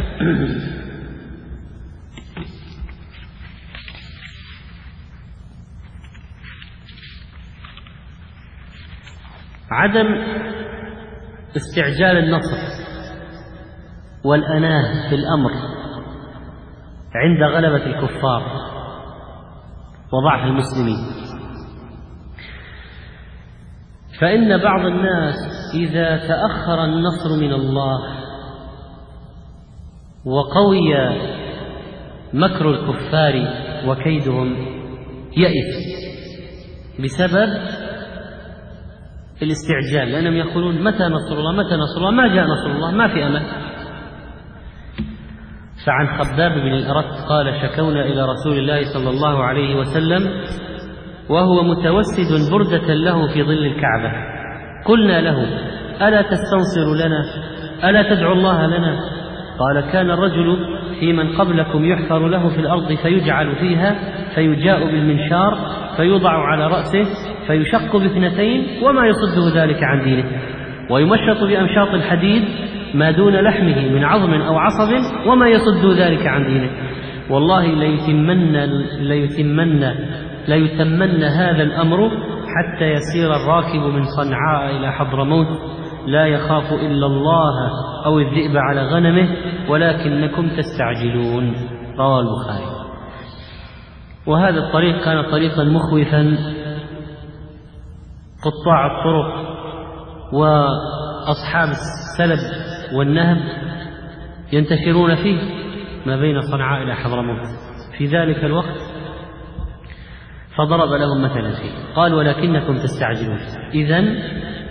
Speaker 2: عدم استعجال النصر والأناه في الأمر عند غلبة الكفار وضعف المسلمين. فإن بعض الناس إذا تأخر النصر من الله وقوي مكر الكفار وكيدهم يئس بسبب الاستعجال، لأنهم يقولون: متى نصر الله، متى نصر الله، ما جاء نصر الله، ما في أمل. فعن خباب بن الأرت قال: شكونا إلى رسول الله صلى الله عليه وسلم وهو متوسد بردة له في ظل الكعبة، قلنا له: ألا تستنصر لنا؟ ألا تدعو الله لنا؟ قال: كان الرجل في من قبلكم يحفر له في الأرض فيجعل فيها، فيجاء بالمنشار فيوضع على رأسه فيشق باثنتين وما يصده ذلك عن دينه، ويمشط بأمشاط الحديد ما دون لحمه من عظم أو عصب وما يصد ذلك عن دينه. والله ليتمن هذا الأمر حتى يسير الراكب من صنعاء إلى حضرموت لا يخاف إلا الله أو الذئب على غنمه ولكنكم تستعجلون. رواه البخاري. وهذا الطريق كان طريقا مخوفا، قطاع الطرق وأصحاب السلب والنهب ينتشرون فيه ما بين صنعاء إلى حضرموت في ذلك الوقت، فضرب لهم مثلا فيه قال: ولكنكم تستعجلون. إذن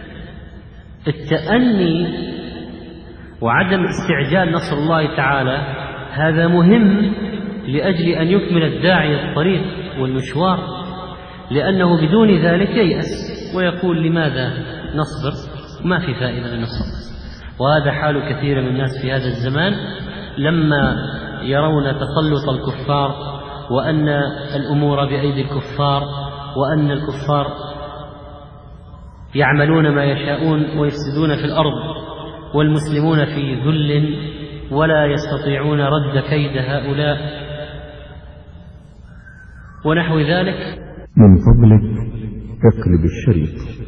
Speaker 2: التأني وعدم استعجال نصر الله تعالى هذا مهم لأجل أن يكمل الداعي الطريق والمشوار، لأنه بدون ذلك ييأس ويقول: لماذا نصبر؟ ما في فائدة من الصبر. وهذا حال كثير من الناس في هذا الزمان لما يرون تسلط الكفار وأن الأمور بأيدي الكفار وأن الكفار يعملون ما يشاءون ويفسدون في الأرض والمسلمون في ذل ولا يستطيعون رد كيد هؤلاء ونحو ذلك.
Speaker 3: من فضلك اقلب الشريط.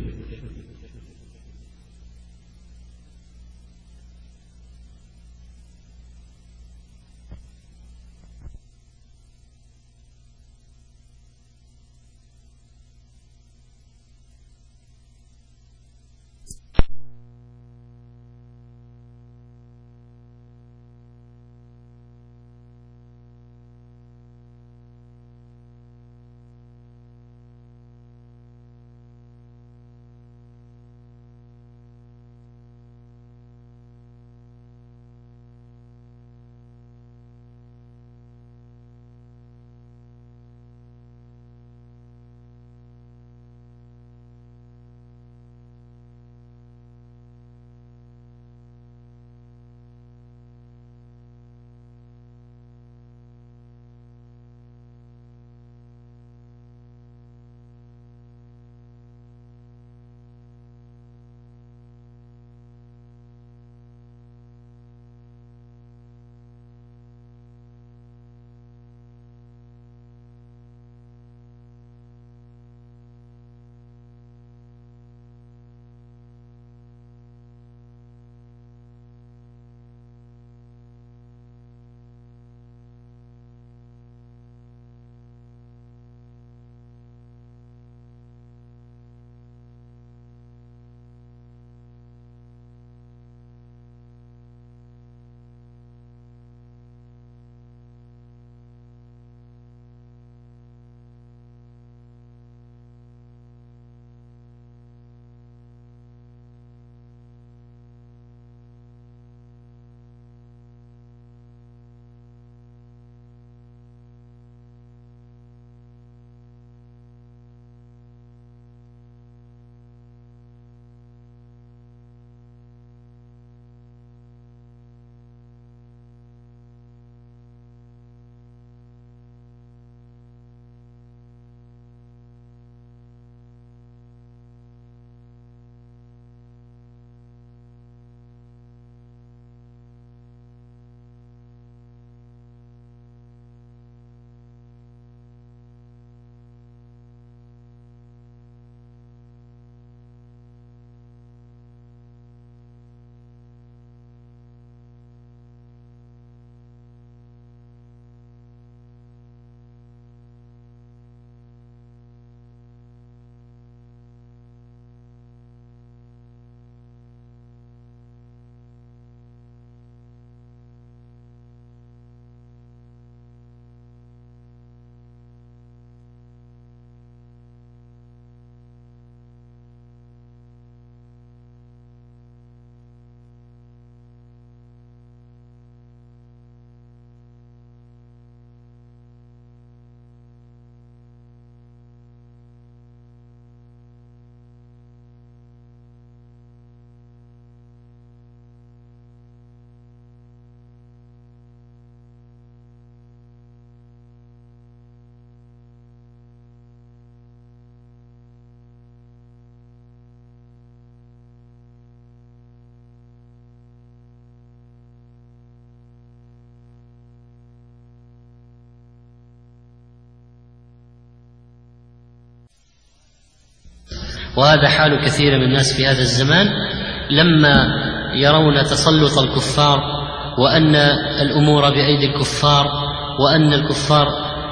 Speaker 2: وهذا حال كثير من الناس في هذا الزمان لما يرون تسلط الكفار وأن الأمور بأيدي الكفار وأن الكفار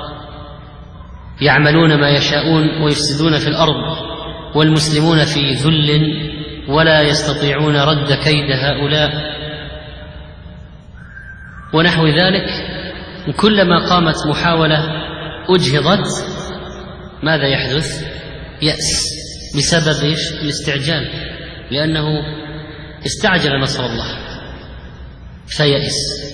Speaker 2: يعملون ما يشاءون ويفسدون في الأرض والمسلمون في ذل ولا يستطيعون رد كيد هؤلاء ونحو ذلك. كلما قامت محاولة أجهضت ماذا يحدث؟ يأس بسبب الاستعجال، لأنه استعجل نصر الله فيأس.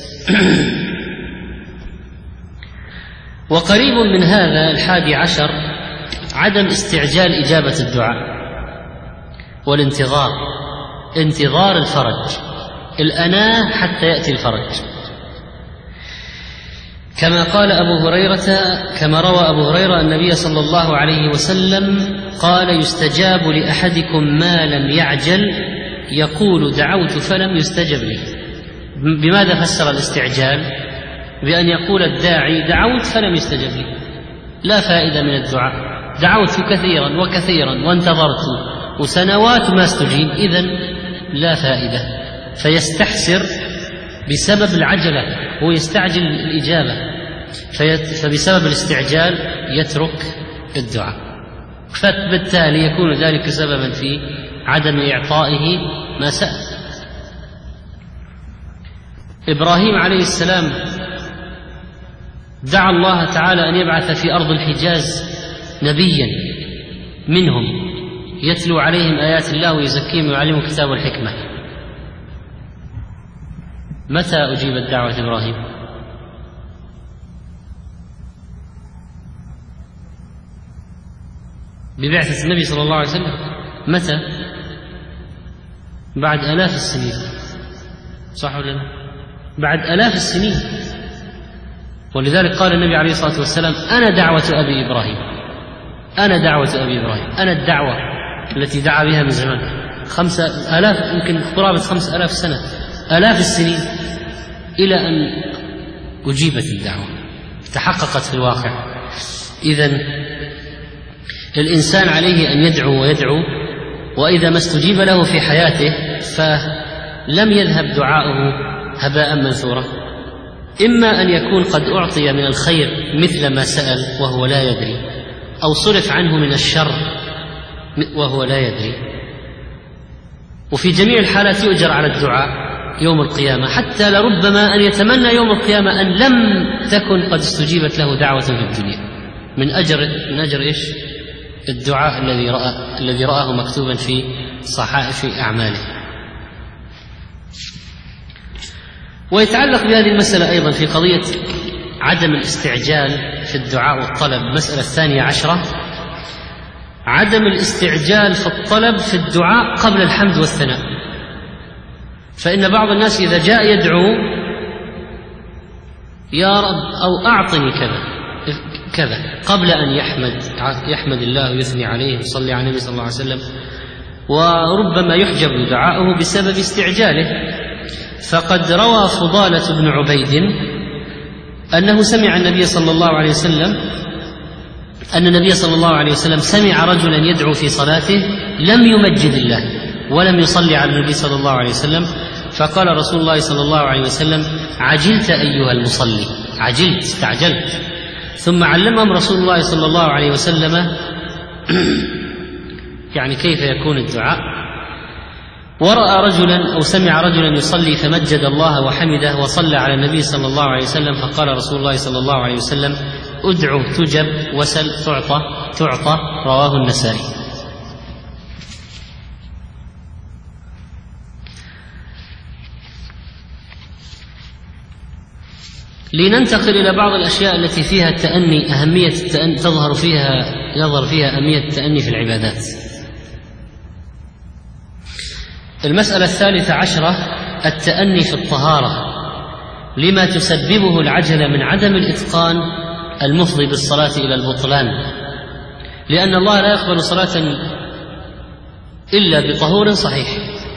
Speaker 2: وقريب من هذا 11 عدم استعجال إجابة الدعاء والانتظار، انتظار الفرج، الأناة حتى يأتي الفرج، كما روى أبو هريرة النبي صلى الله عليه وسلم قال: يستجاب لأحدكم ما لم يعجل، يقول دعوت فلم يستجب لي. بماذا فسر الاستعجال؟ بأن يقول الداعي دعوت فلم يستجب لي، لا فائدة من الدعاء، دعوت كثيرا وكثيرا وانتظرت وسنوات ما استجيب، إذن لا فائدة، فيستحسر بسبب العجلة، هو يستعجل الإجابة، فبسبب الاستعجال يترك الدعاء، فبالتالي يكون ذلك سببا في عدم إعطائه ما سأل. إبراهيم عليه السلام دعا الله تعالى أن يبعث في أرض الحجاز نبيا منهم يتلو عليهم آيات الله ويزكيهم ويعلمهم الكتاب والحكمة. متى أجيبت دعوة إبراهيم؟ ببعثة النبي صلى الله عليه وسلم. متى؟ بعد آلاف السنين، صح ولا لا؟ بعد آلاف السنين. ولذلك قال النبي عليه الصلاة والسلام: أنا دعوة أبي إبراهيم، أنا دعوة أبي إبراهيم، أنا الدعوة التي دعا بها من زمان، 5000 يمكن قرابة 5000 سنة، آلاف السنين، إلى أن أجيبت الدعوة، تحققت في الواقع. إذن الإنسان عليه أن يدعو ويدعو، وإذا ما استجيب له في حياته فلم يذهب دعاؤه هباء منثورا، إما أن يكون قد أعطي من الخير مثل ما سأل وهو لا يدري، أو صرف عنه من الشر وهو لا يدري. وفي جميع الحالات يؤجر على الدعاء يوم القيامة، حتى لربما أن يتمنى يوم القيامة أن لم تكن قد استجيبت له دعوة في الدنيا، من أجر إيش؟ الدعاء الذي رآه مكتوبا في صحائف أعماله. ويتعلق بهذه المسألة أيضا في قضية عدم الاستعجال في الدعاء والطلب، المسألة 12، عدم الاستعجال في الطلب في الدعاء قبل الحمد والثناء. فإن بعض الناس إذا جاء يدعو: يا رب، أو أعطني كذا قبل أن يحمد الله ويثني عليه ويصلي على النبي صلى الله عليه وسلم، وربما يحجب دعاؤه بسبب استعجاله. فقد روى فضالة بن عبيد أنه سمع النبي صلى الله عليه وسلم أن النبي صلى الله عليه وسلم سمع رجلا يدعو في صلاته لم يمجد الله ولم يصلي على النبي صلى الله عليه وسلم، فقال رسول الله صلى الله عليه وسلم: عجلت أيها المصلي، عجلت، استعجلت. ثم علمهم رسول الله صلى الله عليه وسلم يعني كيف يكون الدعاء. ورأى رجلا أو سمع رجلا يصلي فمجد الله وحمده وصلى على النبي صلى الله عليه وسلم، فقال رسول الله صلى الله عليه وسلم: ادعو تجب، وسل تعطى، رواه النسائي. لننتقل إلى بعض الأشياء التي فيها التأني، أهمية التأني، يظهر فيها أهمية التأني في العبادات. المسألة 13، التأني في الطهارة، لما تسببه العجلة من عدم الإتقان المفضي بالصلاة إلى البطلان، لأن الله لا يقبل صلاة إلا بطهور صحيح.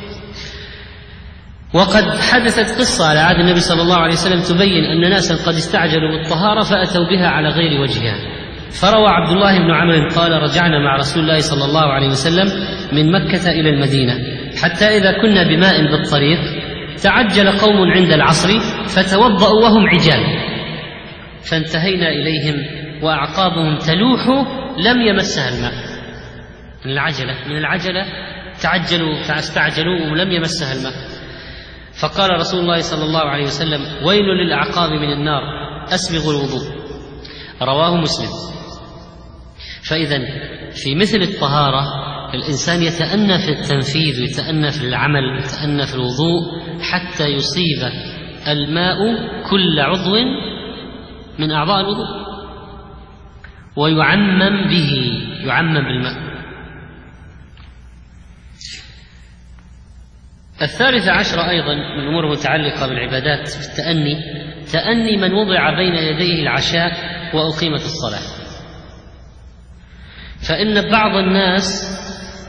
Speaker 2: وقد حدثت قصة على عهد النبي صلى الله عليه وسلم تبين أن ناسا قد استعجلوا بالطهارة فأتوا بها على غير وجهها، فروى عبد الله بن عمرو قال: رجعنا مع رسول الله صلى الله عليه وسلم من مكة إلى المدينة، حتى إذا كنا بماء بالطريق تعجل قوم عند العصر فتوضأوا وهم عجال، فانتهينا إليهم وأعقابهم تلوح لم يمسها الماء. من العجلة تعجلوا فاستعجلوا ولم يمسها الماء. فقال رسول الله صلى الله عليه وسلم: ويل للأعقاب من النار، أسبغوا الوضوء. رواه مسلم. فإذا في مثل الطهارة الإنسان يتأنى في التنفيذ ويتأنى في العمل ويتأنى في الوضوء حتى يصيب الماء كل عضو من أعضاء الوضوء ويعمم به، يعمم بالماء. 13 أيضا من الأمور المتعلقة بالعبادات في التأني: تأني من وضع بين يديه العشاء وأقيمت الصلاة. فإن بعض الناس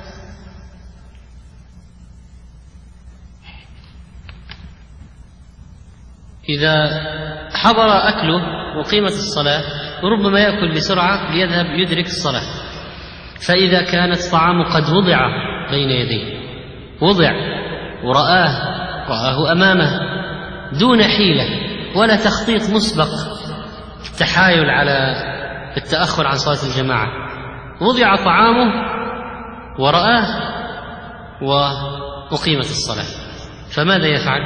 Speaker 2: إذا حضر أكله وقيمت الصلاة ربما يأكل بسرعة ليذهب يدرك الصلاة، فإذا كان الطعام قد وضع بين يديه، وضع ورآه أمامه دون حيلة ولا تخطيط مسبق التحايل على التأخر عن صلاة الجماعة، وضع طعامه ورآه وأقيمت الصلاة، فماذا يفعل؟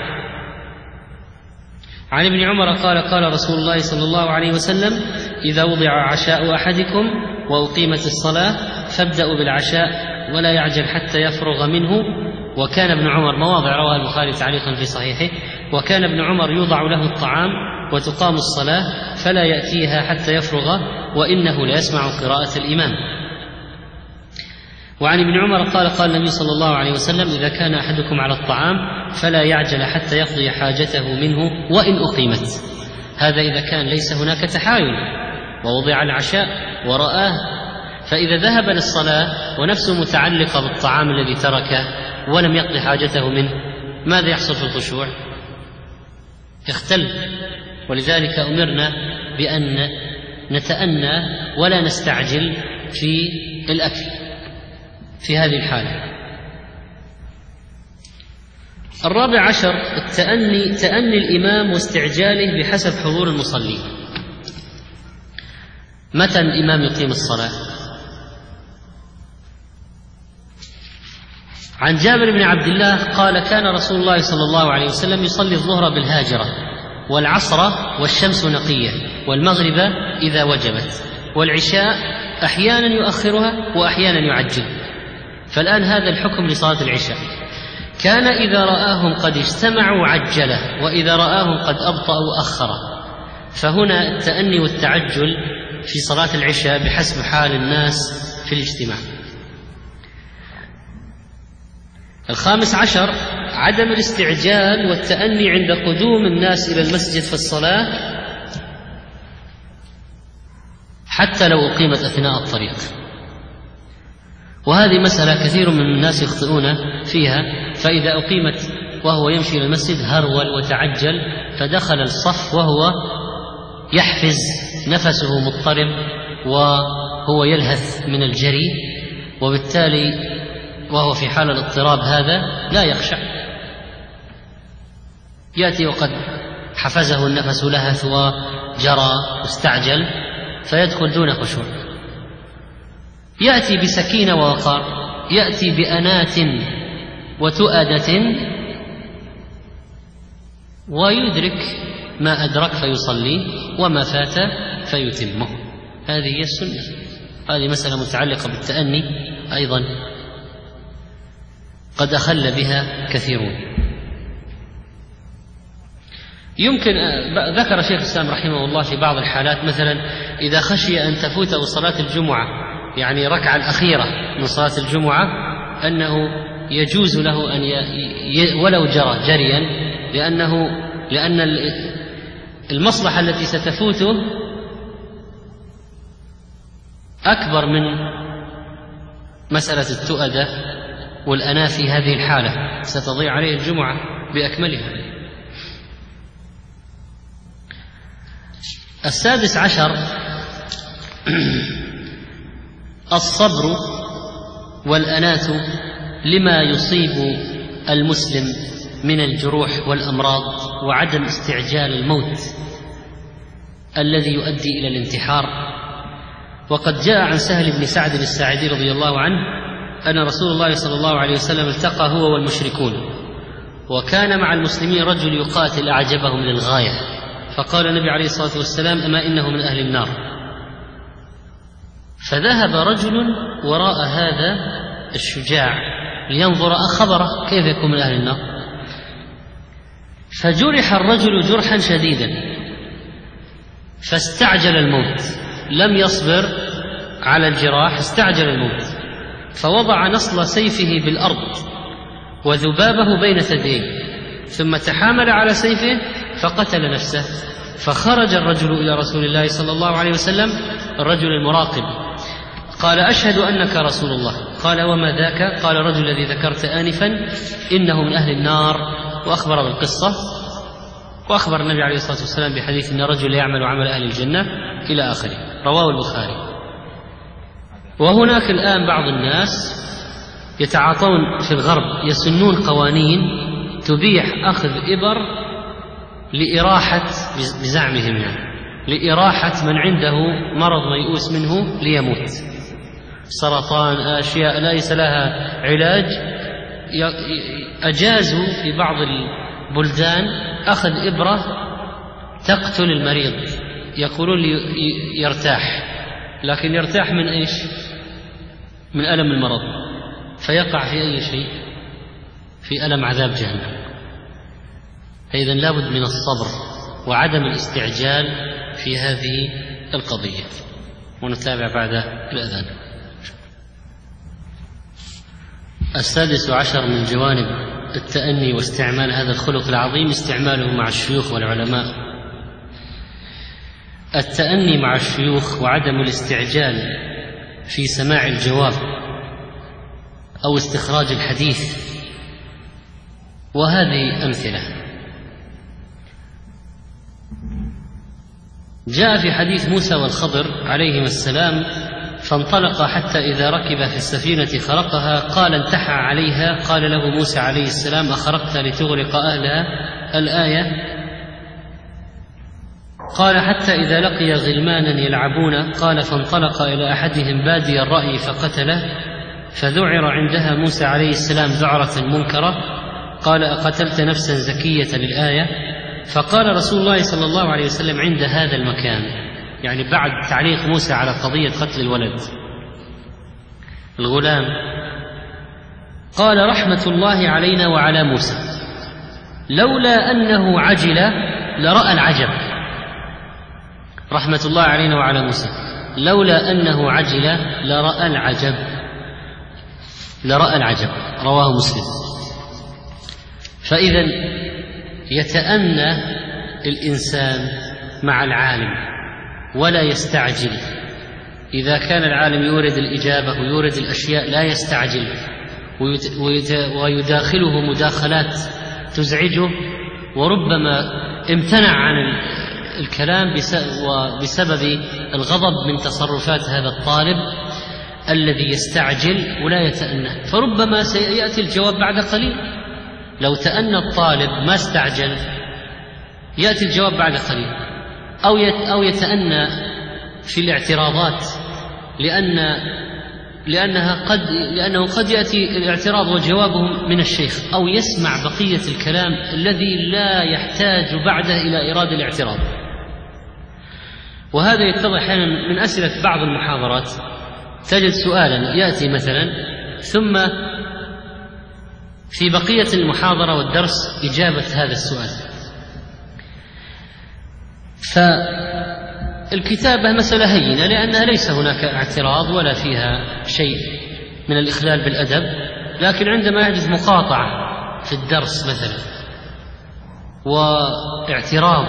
Speaker 2: عن ابن عمر قال: قال رسول الله صلى الله عليه وسلم: إذا وضع عشاء أحدكم وأقيمت الصلاة فابدأوا بالعشاء ولا يعجل حتى يفرغ منه. وكان ابن عمر، مواضع رواه البخاري تعليقا في صحيحه، وكان ابن عمر يوضع له الطعام وتقام الصلاة فلا يأتيها حتى يفرغ وإنه لا يسمع قراءة الإمام. وعن ابن عمر قال: قال النبي صلى الله عليه وسلم: إذا كان أحدكم على الطعام فلا يعجل حتى يقضي حاجته منه وإن أقيمت. هذا إذا كان ليس هناك تحايل ووضع العشاء ورآه. فإذا ذهب للصلاة ونفسه متعلقة بالطعام الذي تركه ولم يقضي حاجته منه، ماذا يحصل في الخشوع؟ يختل. ولذلك أمرنا بأن نتأنى ولا نستعجل في الأكل في هذه الحالة. 14 تأني الإمام واستعجاله بحسب حضور المصلين. متى الإمام يقيم الصلاة؟ عن جابر بن عبد الله قال: كان رسول الله صلى الله عليه وسلم يصلي الظهر بالهاجرة والعصر والشمس نقية والمغرب إذا وجبت والعشاء أحيانا يؤخرها وأحيانا يعجل. فالآن هذا الحكم لصلاة العشاء. كان إذا رآهم قد اجتمعوا عجله وإذا رآهم قد أبطأوا أخره. فهنا التأني والتعجل في صلاة العشاء بحسب حال الناس في الاجتماع. 15 عدم الاستعجال والتأني عند قدوم الناس إلى المسجد في الصلاة حتى لو أقيمت أثناء الطريق. وهذه مسألة كثير من الناس يخطئون فيها، فإذا أقيمت وهو يمشي إلى المسجد هرول وتعجل فدخل الصف وهو يحفز نفسه مضطرب وهو يلهث من الجري، وبالتالي وهو في حال الاضطراب هذا لا يخشع، يأتي وقد حفزه النفس لهث وجرى واستعجل فيدخل دون خشوع. يأتي بسكينة ووقار، يأتي بأنات وتؤدة ويدرك ما أدرك فيصلي وما فات فيتمه. هذه هي السنة. هذه مسألة متعلقة بالتأني أيضا قد أخل بها كثيرون. يمكن ذكر شيخ الإسلام رحمه الله في بعض الحالات مثلا إذا خشي أن تفوته صلاة الجمعة، يعني ركعة الأخيرة من صلاة الجمعة، أنه يجوز له أن ولو جرى جريا، لأن المصلحة التي ستفوته أكبر من مسألة التؤدة والأناة في هذه الحالة، ستضيع عليه الجمعة بأكملها. 16 الصبر والأناة لما يصيب المسلم من الجروح والأمراض، وعدم استعجال الموت الذي يؤدي إلى الانتحار. وقد جاء عن سهل بن سعد الساعدي رضي الله عنه أن رسول الله صلى الله عليه وسلم التقى هو والمشركون، وكان مع المسلمين رجل يقاتل أعجبهم للغاية، فقال النبي عليه الصلاة والسلام: أما إنه من أهل النار. فذهب رجل وراء هذا الشجاع لينظر أخبره كيف يكون من أهل النار، فجرح الرجل جرحا شديدا فاستعجل الموت، لم يصبر على الجراح، استعجل الموت، فوضع نصل سيفه بالأرض وذبابه بين ثدييه، ثم تحامل على سيفه فقتل نفسه. فخرج الرجل إلى رسول الله صلى الله عليه وسلم، الرجل المراقب، قال: أشهد أنك رسول الله. قال: وما ذاك؟ قال: الرجل الذي ذكرت آنفا إنه من أهل النار، وأخبر بالقصة، وأخبر النبي عليه الصلاة والسلام بحديث إن الرجل يعمل عمل أهل الجنة إلى آخره، رواه البخاري. وهناك الآن بعض الناس يتعاطون في الغرب، يسنون قوانين تبيح أخذ إبر لإراحة، بزعمهم يعني لإراحة من عنده مرض ميؤوس منه ليموت، سرطان، أشياء ليس لها علاج. أجازوا في بعض البلدان أخذ إبرة تقتل المريض، يقولون يرتاح، لكن يرتاح من إيش؟ من ألم المرض، فيقع في أي شيء؟ في ألم عذاب جهنم. فإذن لابد من الصبر وعدم الاستعجال في هذه القضية. ونتابع بعد الأذان. 16 من جوانب التأني واستعمال هذا الخلق العظيم استعماله مع الشيوخ والعلماء. التأني مع الشيوخ وعدم الاستعجال في سماع الجواب أو استخراج الحديث، وهذه أمثلة. جاء في حديث موسى والخضر عليهما السلام: فانطلق حتى إذا ركب في السفينة خرقها قال: انتحى عليها. قال له موسى عليه السلام: أخرقت لتغرق أهلها؟ الآية. قال: حتى إذا لقي غلمانا يلعبون. قال: فانطلق إلى أحدهم بادي الرأي فقتله، فذعر عندها موسى عليه السلام ذعرة منكرة. قال: أقتلت نفسا زكية؟ للآية. فقال رسول الله صلى الله عليه وسلم عند هذا المكان، يعني بعد تعليق موسى على قضية قتل الولد الغلام، قال: رحمة الله علينا وعلى موسى، لولا أنه عجل لرأى العجب. رحمة الله علينا وعلى موسى، لولا أنه عجل لرأى العجب، لرأى العجب، رواه مسلم. فإذا يتأنى الإنسان مع العالم ولا يستعجل. إذا كان العالم يورد الإجابة ويورد الأشياء لا يستعجل ويداخله مداخلات تزعجه، وربما امتنع عن الكلام بسبب الغضب من تصرفات هذا الطالب الذي يستعجل ولا يتأنى، فربما سيأتي الجواب بعد قليل. لو تأنى الطالب ما استعجل يأتي الجواب بعد قليل، أو يتأنى في الاعتراضات لأنه قد يأتي الاعتراض وجوابه من الشيخ، أو يسمع بقية الكلام الذي لا يحتاج بعده إلى إيراد الاعتراض. وهذا يتضح أحيانا من أسئلة بعض المحاضرات، تجد سؤالا يأتي مثلا ثم في بقية المحاضرة والدرس إجابة هذا السؤال. فالكتابة مسألة هينة لأنها ليس هناك اعتراض ولا فيها شيء من الإخلال بالأدب، لكن عندما يحدث مقاطعة في الدرس مثلا واعتراض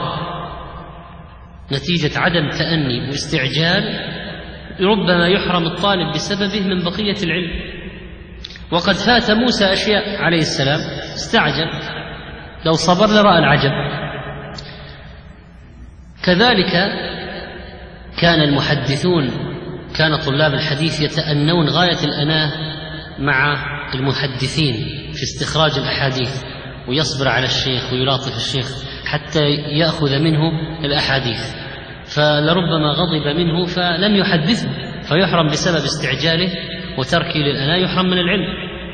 Speaker 2: نتيجة عدم تأني واستعجال، ربما يحرم الطالب بسببه من بقية العلم. وقد فات موسى أشياء عليه السلام، استعجل، لو صبر لرأى العجب. كذلك كان المحدثون كان طلاب الحديث يتأنون غاية الأناة مع المحدثين في استخراج الأحاديث، ويصبر على الشيخ ويلاطف الشيخ حتى يأخذ منه الأحاديث، فلربما غضب منه فلم يحدثه فيحرم بسبب استعجاله وتركه للأناة، يحرم من العلم.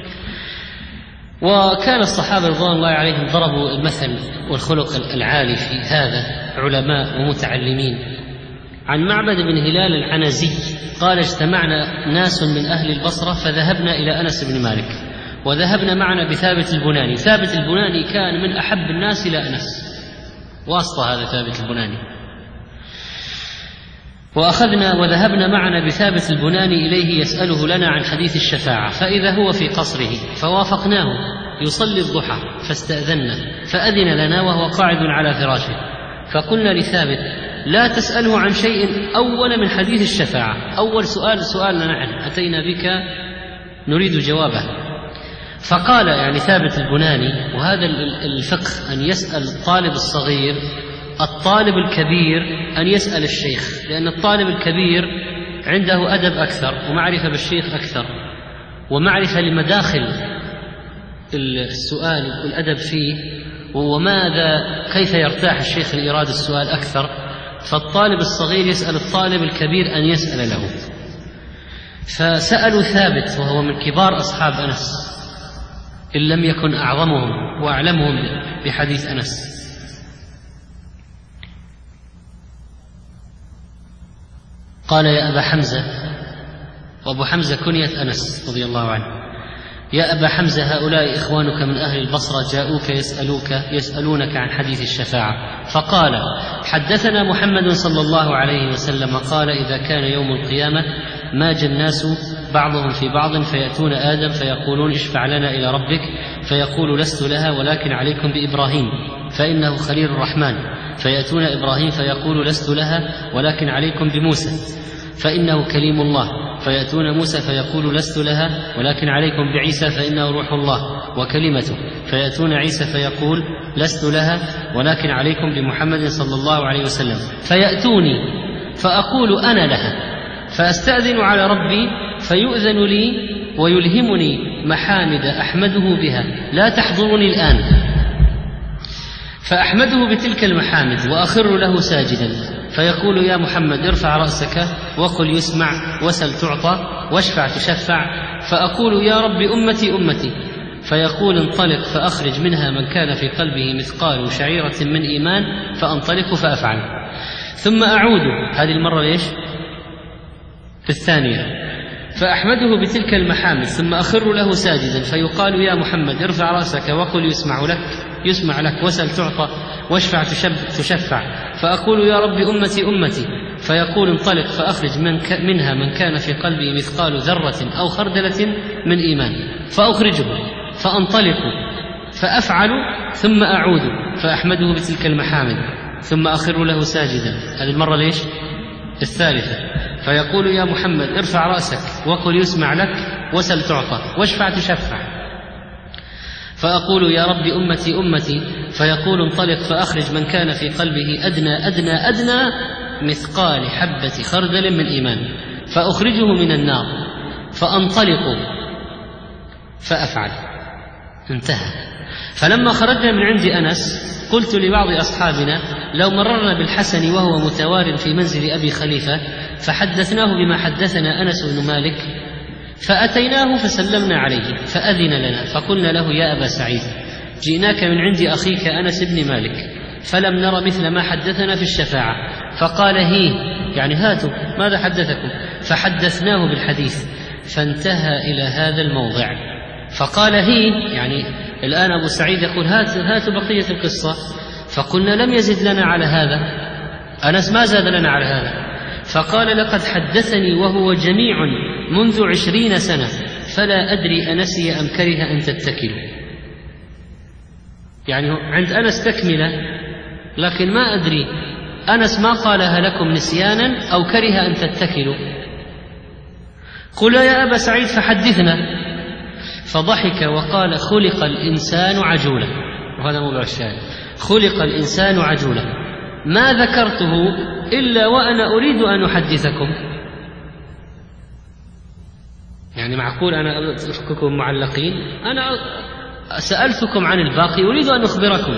Speaker 2: وكان الصحابة رضوان الله عليهم ضربوا المثل والخلق العالي في هذا، علماء ومتعلمين. عن معبد بن هلال العنزي قال: اجتمعنا ناس من أهل البصرة فذهبنا إلى أنس بن مالك، وذهبنا معنا بثابت البناني. ثابت البناني كان من أحب الناس إلى أنس، واسطة هذا ثابت البناني. وذهبنا معنا بثابت البناني إليه يسأله لنا عن حديث الشفاعة، فإذا هو في قصره فوافقناه يصلي الضحى فاستأذنا، فأذن لنا وهو قاعد على فراشه، فقلنا لثابت: لا تسأله عن شيء أول من حديث الشفاعة. أول سؤالنا نحن أتينا بك نريد جوابه. فقال، يعني ثابت البناني، وهذا الفقه أن يسأل الطالب الصغير الطالب الكبير أن يسأل الشيخ، لأن الطالب الكبير عنده أدب أكثر ومعرفة بالشيخ أكثر ومعرفة لمداخل السؤال والأدب فيه، كيف يرتاح الشيخ لإيراد السؤال أكثر. فالطالب الصغير يسأل الطالب الكبير أن يسأل له. فسألوا ثابت وهو من كبار أصحاب أنس إن لم يكن أعظمهم وأعلمهم بحديث أنس. قال: يا أبا حمزة، وأبو حمزة كنية أنس رضي الله عنه: يا أبا حمزة، هؤلاء إخوانك من أهل البصرة جاءوك يسألونك عن حديث الشفاعة. فقال: حدثنا محمد صلى الله عليه وسلم قال: إذا كان يوم القيامة ماج الناس بعضهم في بعض، فيأتون آدم فيقولون: اشفع لنا إلى ربك، فيقول: لست لها ولكن عليكم بإبراهيم فإنه خليل الرحمن. فيأتون إبراهيم فيقول: لست لها ولكن عليكم بموسى فإنه كليم الله. فيأتون موسى فيقول: لست لها ولكن عليكم بعيسى فإنه روح الله وكلمته. فيأتون عيسى فيقول: لست لها ولكن عليكم بمحمد صلى الله عليه وسلم. فيأتوني فأقول: أنا لها، فأستأذن على ربي فيؤذن لي ويلهمني محامد أحمده بها لا تحضرني الآن، فأحمده بتلك المحامد وأخر له ساجدا، فيقول: يا محمد ارفع رأسك وقل يسمع وسل تعطى واشفع تشفع. فأقول: يا رب أمتي أمتي. فيقول: انطلق فأخرج منها من كان في قلبه مثقال شعيرة من إيمان، فأنطلق فأفعل. ثم أعود، هذه المرة ليش؟ في الثانية. فأحمده بتلك المحامد ثم أخر له ساجدا، فيقال: يا محمد ارفع رأسك وقل يسمع لك وسل تعطى واشفع تشفع. فأقول: يا رب أمتي أمتي. فيقول: انطلق فأخرج منها من كان في قلبه مثقال ذرة أو خردلة من إيمان، فأخرجه فأنطلق فأفعل ثم أعود فأحمده بتلك المحامد ثم أخر له ساجدا. هذه المرة ليش؟ الثالثة. فيقول: يا محمد ارفع رأسك وقل يسمع لك وسل تعطى واشفع تشفع. فأقول: يا رب أمتي أمتي. فيقول: انطلق فأخرج من كان في قلبه أدنى مثقال حبة خردل من إيمان، فأخرجه من النار فأنطلق فأفعل. انتهى. فلما خرجنا من عند أنس قلت لبعض أصحابنا: لو مررنا بالحسن وهو متوار في منزل أبي خليفة فحدثناه بما حدثنا أنس بن مالك، فأتيناه فسلمنا عليه فأذن لنا، فقلنا له: يا أبا سعيد، جئناك من عند أخيك أنس بن مالك فلم نر مثل ما حدثنا في الشفاعة. فقال: هي، يعني هاتوا ماذا حدثكم؟ فحدثناه بالحديث، فانتهى إلى هذا الموضع. فقال: هي، يعني الآن أبو سعيد يقول: هاتوا بقية القصة. فقلنا: لم يزد لنا على هذا، أنس ما زاد لنا على هذا. فقال: لقد حدثني وهو جميع منذ 20 سنة، فلا أدري أنسي أم كره أن تتكلوا. يعني عند أنس تكملة، لكن ما أدري أنس ما قالها لكم نسيانا أو كره أن تتكلوا. قل يا أبا سعيد فحدثنا. فضحك وقال: خلق الإنسان عجولا، وهذا موضوع الشاهد، خلق الإنسان عجولا، ما ذكرته إلا وأنا أريد أن أحدثكم. يعني معقول أنا أترككم معلقين؟ أنا سألتكم عن الباقي، أريد أن أخبركم.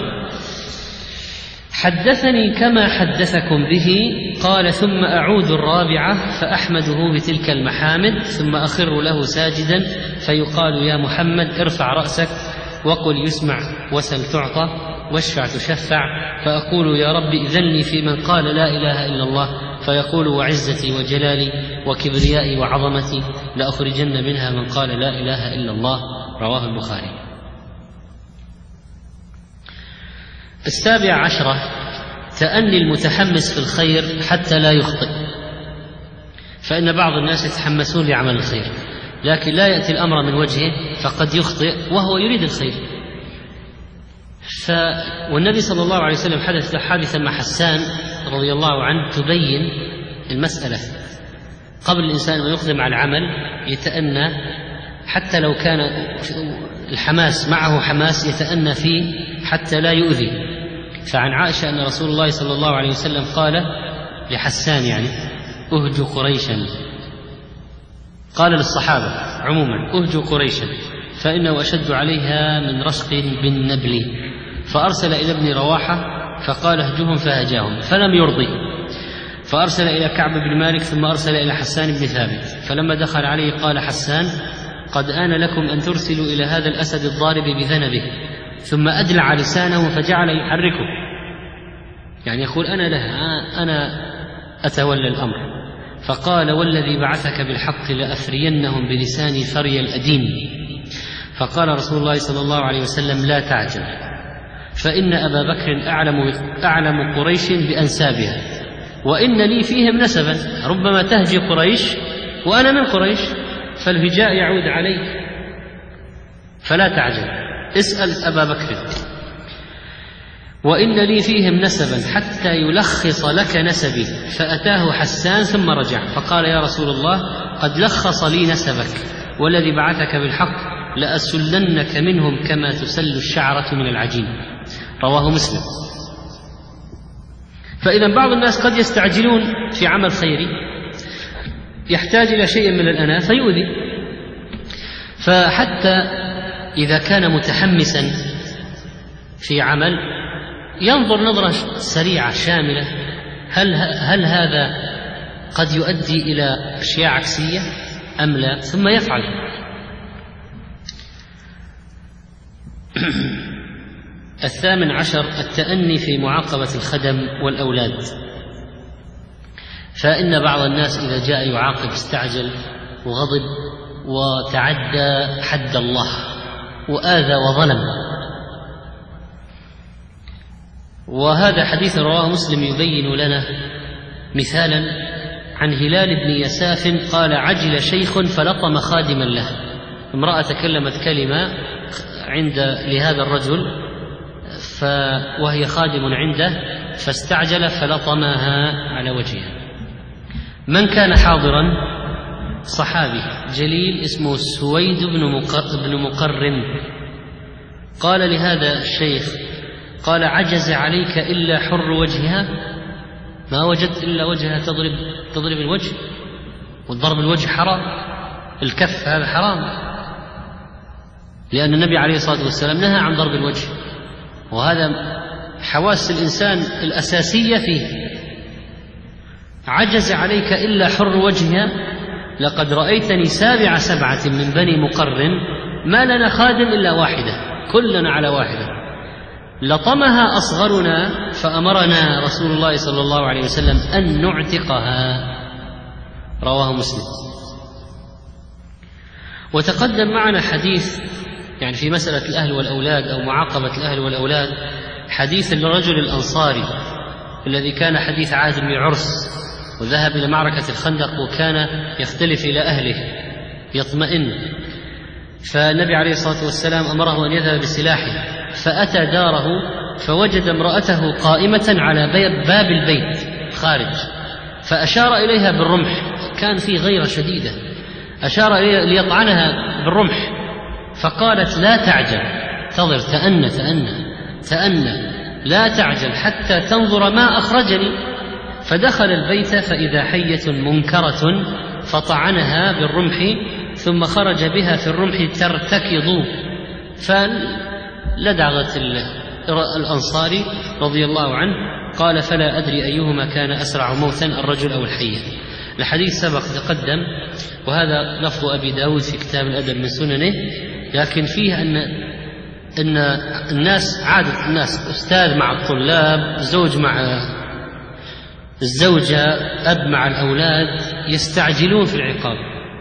Speaker 2: حدثني كما حدثكم به. قال: ثم أعود الرابعة فأحمده بتلك المحامد، ثم أخر له ساجدا فيقال: يا محمد ارفع رأسك وقل يسمع وسل تعطى واشفع تشفع. فأقول: يا رب إذن لي في من قال لا إله إلا الله. فيقول: وعزتي وجلالي وكبريائي وعظمتي لأخرجن منها من قال لا إله إلا الله. رواه البخاري. 17 تأني المتحمس في الخير حتى لا يخطئ. فإن بعض الناس يتحمسون لعمل الخير لكن لا يأتي الأمر من وجهه فقد يخطئ وهو يريد الخير. والنبي صلى الله عليه وسلم حدث حادثا مع حسان رضي الله عنه تبين المسألة. قبل الإنسان ما يقدم على العمل يتأنى، حتى لو كان الحماس معه حماس يتأنى فيه حتى لا يؤذي. فعن عائشة أن رسول الله صلى الله عليه وسلم قال لحسان يعني: أهجوا قريشا. قال للصحابة عموما: أهجوا قريشا فإنه أشد عليها من رشق بالنبل. فأرسل إلى ابن رواحة فقال: اهجهم فهجاهم فلم يرضي. فأرسل إلى كعب بن مالك ثم أرسل إلى حسان بن ثابت. فلما دخل عليه قال حسان: قد آن لكم أن ترسلوا إلى هذا الأسد الضارب بذنبه. ثم أدلع لسانه فجعل يحركه، يعني يقول: أنا أتولى الأمر. فقال: والذي بعثك بالحق لأفرينهم بلساني فري الأديم. فقال رسول الله صلى الله عليه وسلم: لا تعجل، فإن أبا بكر أعلم قريش بأنسابها وإن لي فيهم نسبا. ربما تهجي قريش وأنا من قريش فالهجاء يعود عليك، فلا تعجل، اسأل أبا بكر. وإن لي فيهم نسبا حتى يلخص لك نسبي. فأتاه حسان ثم رجع فقال: يا رسول الله قد لخص لي نسبك والذي بعثك بالحق لأسلنك منهم كما تسل الشعرة من العجين. رواه مسلم. فإذا بعض الناس قد يستعجلون في عمل خيري يحتاج إلى شيء من الأناة فيؤذي. فحتى إذا كان متحمسا في عمل ينظر نظرة سريعة شاملة، هل هذا قد يؤدي إلى أشياء عكسية أم لا، ثم يفعل. 18 التأني في معاقبة الخدم والأولاد. فإن بعض الناس إذا جاء يعاقب استعجل وغضب وتعدى حد الله وآذى وظلم. وهذا حديث رواه مسلم يبين لنا مثالا عن هلال بن يساف قال: عجل شيخ فلطم خادما له. امرأة تكلمت كلمة لهذا الرجل وهي خادم عنده فاستعجل فلطمها على وجهها. من كان حاضرا؟ صحابي جليل اسمه سويد بن مقرن. قال لهذا الشيخ، قال: عجز عليك إلا حر وجهها؟ ما وجدت إلا وجهها تضرب الوجه، والضرب الوجه حرام، الكف هذا حرام، لأن النبي عليه الصلاة والسلام نهى عن ضرب الوجه، وهذا حواس الإنسان الأساسية فيه. عجز عليك إلا حر وجهها؟ لقد رأيتني 7 من بني مقرن ما لنا خادم إلا واحدة، كلنا على واحدة، لطمها أصغرنا فأمرنا رسول الله صلى الله عليه وسلم أن نعتقها. رواه مسلم. وتقدم معنا حديث يعني في مسألة الأهل والأولاد أو معاقبة الأهل والأولاد، حديث الرجل الأنصاري الذي كان حديث عهد بن عرس وذهب إلى معركة الخندق وكان يختلف إلى أهله يطمئن، فالنبي عليه الصلاة والسلام أمره أن يذهب بسلاحه، فأتى داره فوجد امرأته قائمة على باب البيت خارج، فأشار إليها بالرمح، كان في غيرة شديدة، أشار إليها ليطعنها بالرمح، فقالت: لا تعجل، انتظر، تأنى، لا تعجل حتى تنظر ما أخرجني. فدخل البيت فإذا حية منكرة فطعنها بالرمح ثم خرج بها في الرمح ترتكض، فلدغت الأنصاري رضي الله عنه. قال: فلا أدري أيهما كان أسرع موتا، الرجل أو الحية. الحديث سبق تقدم، وهذا لفظ أبي داود في كتاب الأدب من سننه، لكن فيه أن الناس، عادة الناس، أستاذ مع الطلاب، زوج مع الزوجة، أب مع الأولاد، يستعجلون في العقاب،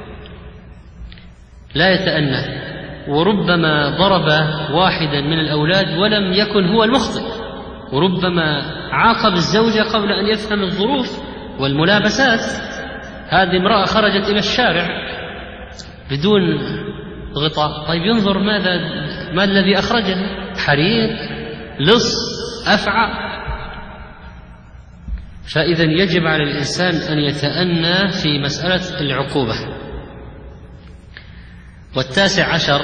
Speaker 2: لا يتأنى، وربما ضرب واحدا من الأولاد ولم يكن هو المخطئ، وربما عاقب الزوجة قبل أن يفهم الظروف والملابسات. هذه امرأة خرجت إلى الشارع بدون غطاء، طيب ينظر ما الذي أخرجها، حريق، لص، أفعى. فإذا يجب على الإنسان أن يتأنى في مسألة العقوبة. 19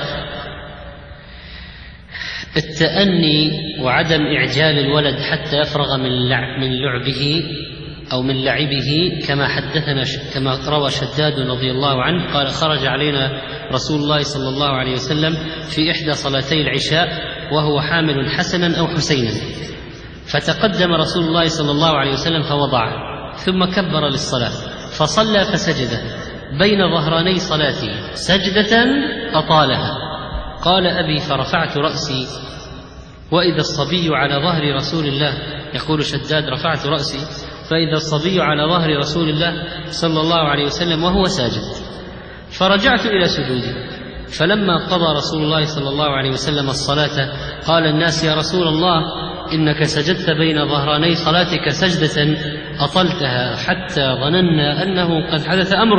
Speaker 2: التأني وعدم إعجال الولد حتى يفرغ من لعبه أو من لعبه، كما روى شداد رضي الله عنه قال: خرج علينا رسول الله صلى الله عليه وسلم في إحدى صلاتي العشاء وهو حامل حسنا أو حسينا، فتقدم رسول الله صلى الله عليه وسلم فوضعه، ثم كبر للصلاة فصلى فسجد بين ظهراني صلاته سجدة أطالها. قال أبي: فرفعت رأسي وإذا الصبي على ظهر رسول الله، يقول شداد: رفعت رأسي فإذا الصبي على ظهر رسول الله صلى الله عليه وسلم وهو ساجد، فرجعت إلى سجودي، فلما قضى رسول الله صلى الله عليه وسلم الصلاة قال الناس: يا رسول الله، إنك سجدت بين ظهراني صلاتك سجدة أطلتها حتى ظننا أنه قد حدث أمر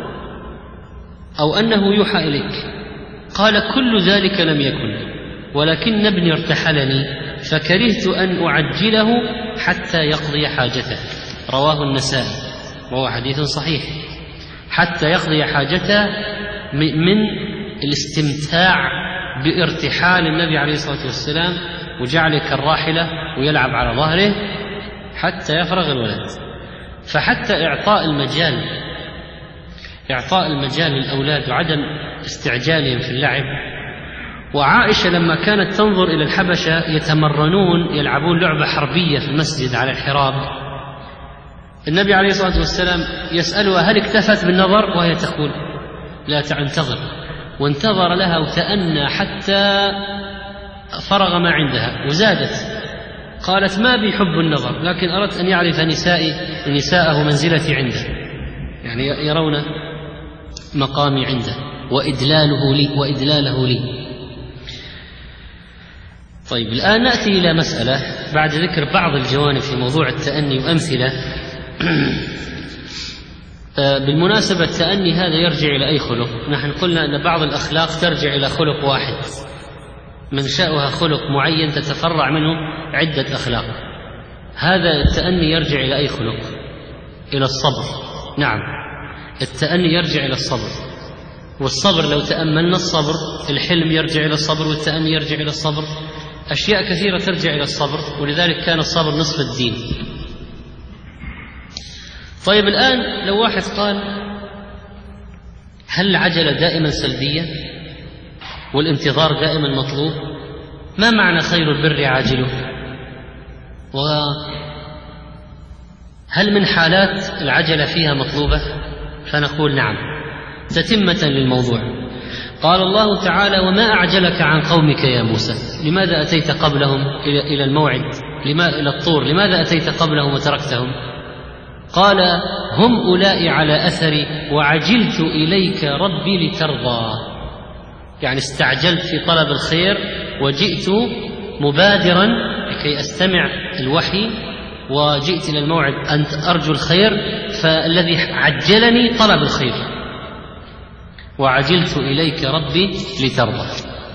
Speaker 2: أو أنه يوحى إليك. قال: كل ذلك لم يكن، ولكن ابني ارتحلني فكرهت أن أعجله حتى يقضي حاجته. رواه النسائي، وهو حديث صحيح. حتى يقضي حاجته من الاستمتاع بارتحال النبي عليه الصلاة والسلام وجعله كالراحلة ويلعب على ظهره حتى يفرغ الولد. فحتى إعطاء المجال للأولاد وعدم استعجالهم في اللعب. وعائشة لما كانت تنظر إلى الحبشة يتمرنون يلعبون لعبة حربية في المسجد على الحراب، النبي عليه الصلاة والسلام يسألها: هل اكتفت بالنظر؟ وهي تقول: لا، انتظر. وانتظر لها وتأنى حتى فرغ ما عندها وزادت. قالت: ما بي حب النظر، لكن أردت أن يعرف نساءه منزلتي عنده، يعني يرون مقامي عنده وإدلاله لي. طيب، الآن نأتي إلى مسألة بعد ذكر بعض الجوانب في موضوع التأني وأمثلة. بالمناسبة التأني هذا يرجع إلى أي خلق؟ نحن قلنا أن بعض الأخلاق ترجع إلى خلق واحد، منشأها خلق معين تتفرع منه عدة أخلاق. هذا التأني يرجع إلى أي خلق؟ إلى الصبر. نعم، التأني يرجع إلى الصبر، والصبر لو تأملنا الصبر، الحلم يرجع إلى الصبر، والتأني يرجع إلى الصبر، أشياء كثيرة ترجع إلى الصبر، ولذلك كان الصبر نصف الدين. طيب، الآن لو واحد قال: هل العجلة دائما سلبية والانتظار دائما مطلوب؟ ما معنى خير البر عاجله؟ وهل من حالات العجلة فيها مطلوبة؟ فنقول نعم، تتمة للموضوع. قال الله تعالى: وما أعجلك عن قومك يا موسى؟ لماذا أتيت قبلهم إلى الموعد؟ إلى الطور؟ لماذا أتيت قبلهم وتركتهم؟ قال: هم أولئك على أثري وعجلت إليك ربي لترضى. يعني استعجلت في طلب الخير وجئت مبادرا لكي أستمع الوحي، وجئت إلى الموعد أن أرجو الخير، فالذي عجلني طلب الخير. وعجلت إليك ربي لترضى.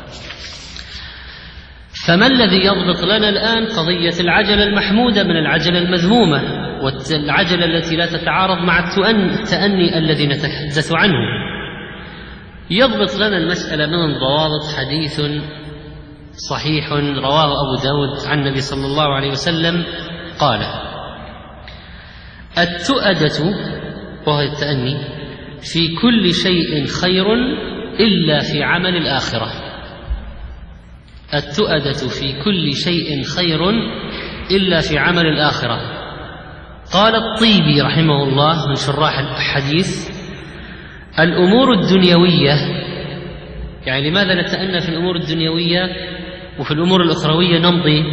Speaker 2: فما الذي يضبط لنا الآن قضية العجلة المحمودة من العجلة المذمومة، والعجلة التي لا تتعارض مع التأني الذي نتحدث عنه؟ يضبط لنا المسألة من الضوابط حديث صحيح رواه أبو داود عن النبي صلى الله عليه وسلم قال: التؤدة، وهو التأني، في كل شيء خير إلا في عمل الآخرة. التؤدة في كل شيء خير إلا في عمل الآخرة. قال الطيبي رحمه الله من شراح الحديث: الأمور الدنيوية، يعني لماذا نتأنى في الأمور الدنيوية وفي الأمور الأخروية نمضي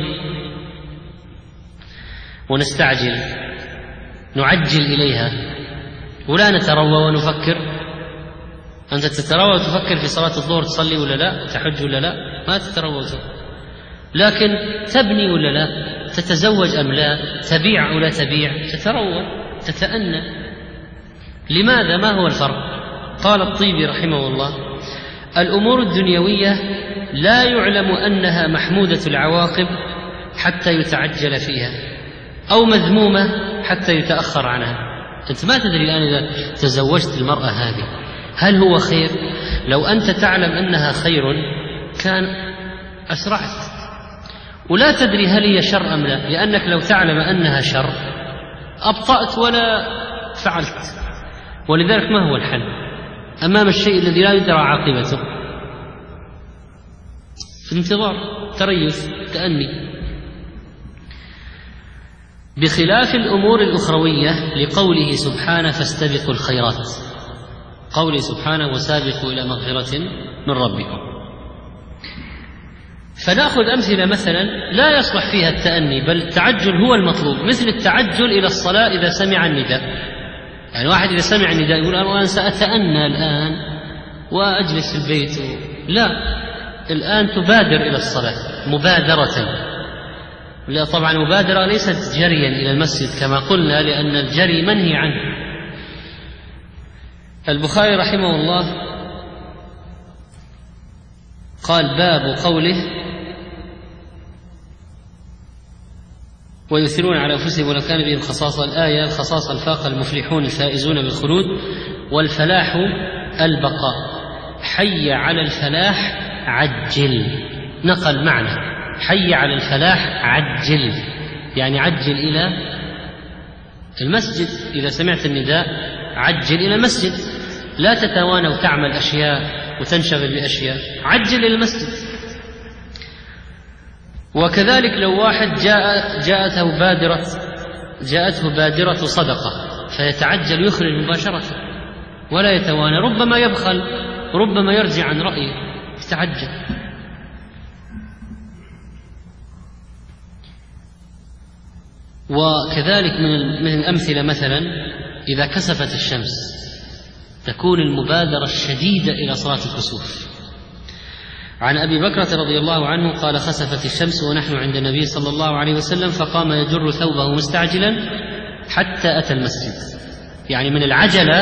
Speaker 2: ونستعجل، نعجل إليها ولا نتروى ونفكر؟ أنت تتروى وتفكر في صلاة الظهر تصلي ولا لا، تحج ولا لا، ما تتروى، لكن تبني ولا لا، تتزوج أم لا، تبيع أو لا تبيع، تتروى، تتأنى. لماذا؟ ما هو الفرق؟ قال الطيبي رحمه الله: الأمور الدنيوية لا يعلم أنها محمودة العواقب حتى يتعجل فيها، أو مذمومة حتى يتأخر عنها. أنت ما تدري الآن إذا تزوجت المرأة هذه هل هو خير؟ لو أنت تعلم أنها خير كان أسرعت، ولا تدري هل هي شر أم لا، لأنك لو تعلم أنها شر أبطأت ولا فعلت. ولذلك ما هو الحل أمام الشيء الذي لا يدرى عاقبته؟ في الانتظار، تريث، تأني. بخلاف الأمور الأخروية لقوله سبحانه: فاستبقوا الخيرات، قوله سبحانه: وسابقوا إلى مغفرة من ربكم. فنأخذ أمثلة مثلا لا يصلح فيها التأني، بل التعجل هو المطلوب، مثل التعجل إلى الصلاة إذا سمع النداء. يعني واحد إذا سمع النداء يقول: أنا سأتأنى الآن وأجلس في البيت. لا، الآن تبادر إلى الصلاة مبادرة. لا طبعا مبادرة ليست جريا إلى المسجد كما قلنا، لأن الجري منهي عنه. البخاري رحمه الله قال: باب قوله: ويؤثرون على أنفسهم ولو كان بهم خصاصة. الآية: الخصاصة الفاقة المفلحون الفائزون بالخلود، والفلاح البقاء. حي على الفلاح عجل، نقل معنى حي على الفلاح عجل، يعني عجل إلى المسجد. إذا سمعت النداء عجل إلى المسجد، لا تتوانى وتعمل أشياء وتنشغل بأشياء، عجل إلى المسجد. وكذلك لو واحد جاءته بادرة صدقة فيتعجل يخرج مباشرة ولا يتوانى، ربما يبخل، ربما يرجع عن رأيه، يتعجل. وكذلك من الأمثلة مثلا إذا كسفت الشمس تكون المبادرة الشديدة إلى صلاة الكسوف. عن أبي بكرة رضي الله عنه قال: خسفت الشمس ونحن عند النبي صلى الله عليه وسلم، فقام يجر ثوبه مستعجلا حتى أتى المسجد. يعني من العجلة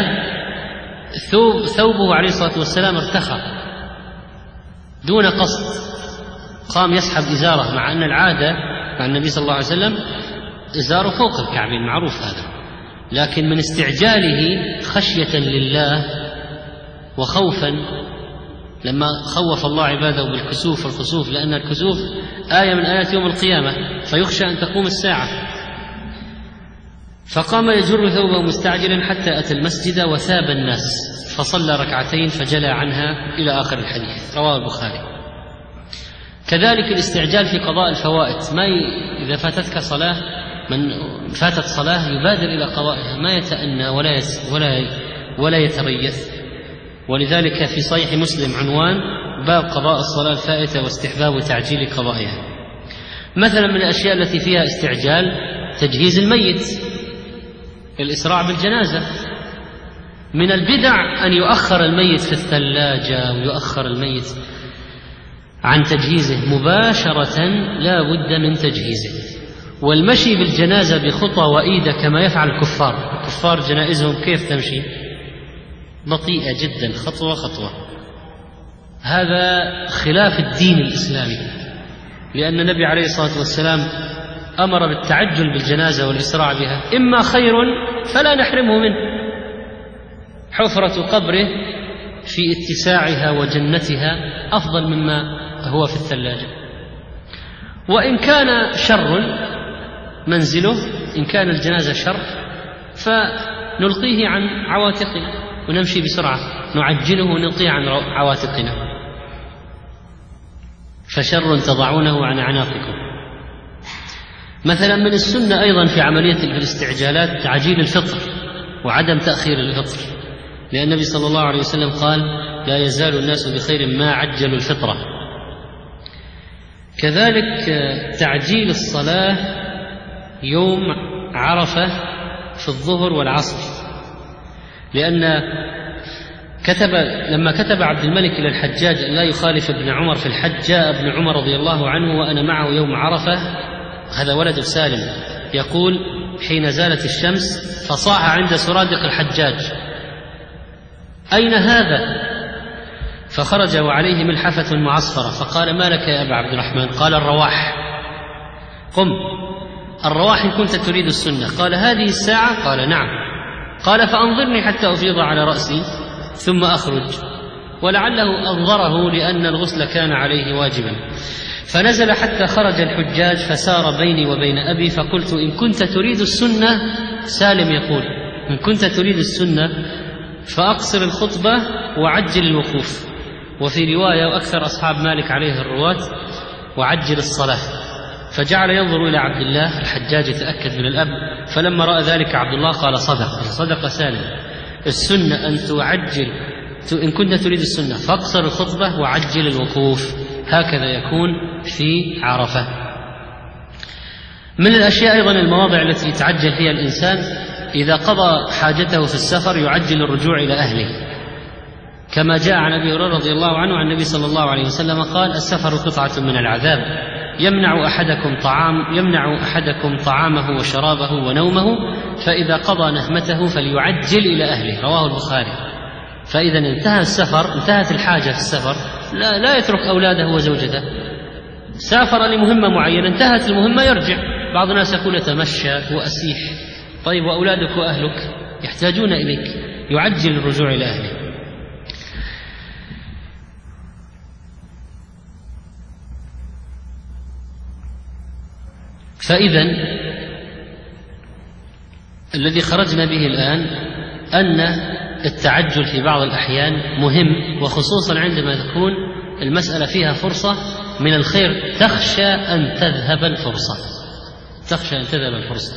Speaker 2: ثوبه عليه الصلاة والسلام ارتخى دون قصد، قام يسحب إزاره، مع أن العادة مع النبي صلى الله عليه وسلم إزاره فوق الكعبين، معروف هذا، لكن من استعجاله خشية لله وخوفا، لما خوف الله عباده بالكسوف والخسوف، لأن الكسوف آية من آيات يوم القيامة، فيخشى أن تقوم الساعة. فقام يجر ثوبه مستعجلا حتى أتى المسجد وثاب الناس، فصلى ركعتين فجلى عنها إلى آخر الحديث، رواه البخاري. كذلك الاستعجال في قضاء الفوائت، إذا فاتتك صلاة، من فاتت صلاة يبادر إلى قضائها، ما يتأنى ولا يتريث. ولذلك في صحيح مسلم عنوان: باب قضاء الصلاة الفائتة واستحباب تعجيل قضائها. مثلا من الأشياء التي فيها استعجال تجهيز الميت، الإسراع بالجنازة. من البدع أن يؤخر الميت في الثلاجة ويؤخر الميت عن تجهيزه مباشرة، لا بد من تجهيزه. والمشي بالجنازة بخطى وإيدة كما يفعل الكفار جنائزهم كيف تمشي؟ بطيئة جدا، خطوة خطوة. هذا خلاف الدين الإسلامي، لأن النبي عليه الصلاة والسلام أمر بالتعجل بالجنازة والإسراع بها، إما خير فلا نحرمه منه، حفرة قبره في اتساعها وجنتها أفضل مما هو في الثلاجة. وإن كان شر منزله، إن كان الجنازة شر فنلقيه عن عواتقنا ونمشي بسرعة، نعجله ونطيع عن عواتقنا، فشر تضعونه عن أعناقكم. مثلا من السنة أيضا في عملية الاستعجالات تعجيل الفطر وعدم تأخير الفطر، لأن النبي صلى الله عليه وسلم قال: لا يزال الناس بخير ما عجلوا الفطرة. كذلك تعجيل الصلاة يوم عرفة في الظهر والعصر، لأن لما كتب عبد الملك إلى الحجاج أن لا يخالف ابن عمر في الحج، جاء ابن عمر رضي الله عنه وأنا معه يوم عرفة، هذا ولد سالم، يقول: حين زالت الشمس فصاح عند سرادق الحجاج: أين هذا؟ فخرج وعليه ملحفة معصفرة، فقال: ما لك يا أبا عبد الرحمن؟ قال: الرواح. قم، الرواح إن كنت تريد السنة. قال: هذه الساعة؟ قال: نعم. قال: فأنظرني حتى أفيض على رأسي ثم أخرج. ولعله أنظره لأن الغسل كان عليه واجبا. فنزل حتى خرج الحجاج فسار بيني وبين أبي، فقلت: إن كنت تريد السنة، سالم يقول: إن كنت تريد السنة فأقصر الخطبة وعجل الوقوف. وفي رواية وأكثر أصحاب مالك عليه الرواة: وعجل الصلاة. فجعل ينظر إلى عبد الله الحجاج يتأكد من الأب، فلما رأى ذلك عبد الله قال: صدق سالم، السنة أن تعجل، إن كنت تريد السنة فاقصر الخطبة وعجل الوقوف. هكذا يكون في عرفة. من الأشياء أيضا المواضع التي يتعجل فيها الإنسان: إذا قضى حاجته في السفر يعجل الرجوع إلى أهله، كما جاء عن أبي هريرة رضي الله عنه عن النبي صلى الله عليه وسلم قال: السفر قطعة من العذاب، يمنع أحدكم طعامه وشرابه ونومه، فإذا قضى نهمته فليعجل إلى أهله. رواه البخاري. فإذا انتهى السفر، انتهت الحاجة في السفر، لا يترك أولاده وزوجته، سافر لمهمة معينة، انتهت المهمة يرجع. بعض الناس يقول: يتمشى وأسيح. طيب وأولادك وأهلك يحتاجون إليك، يعجل الرجوع إلى أهله. فإذا الذي خرجنا به الآن أن التعجل في بعض الأحيان مهم، وخصوصا عندما تكون المسألة فيها فرصة من الخير، تخشى أن تذهب الفرصة.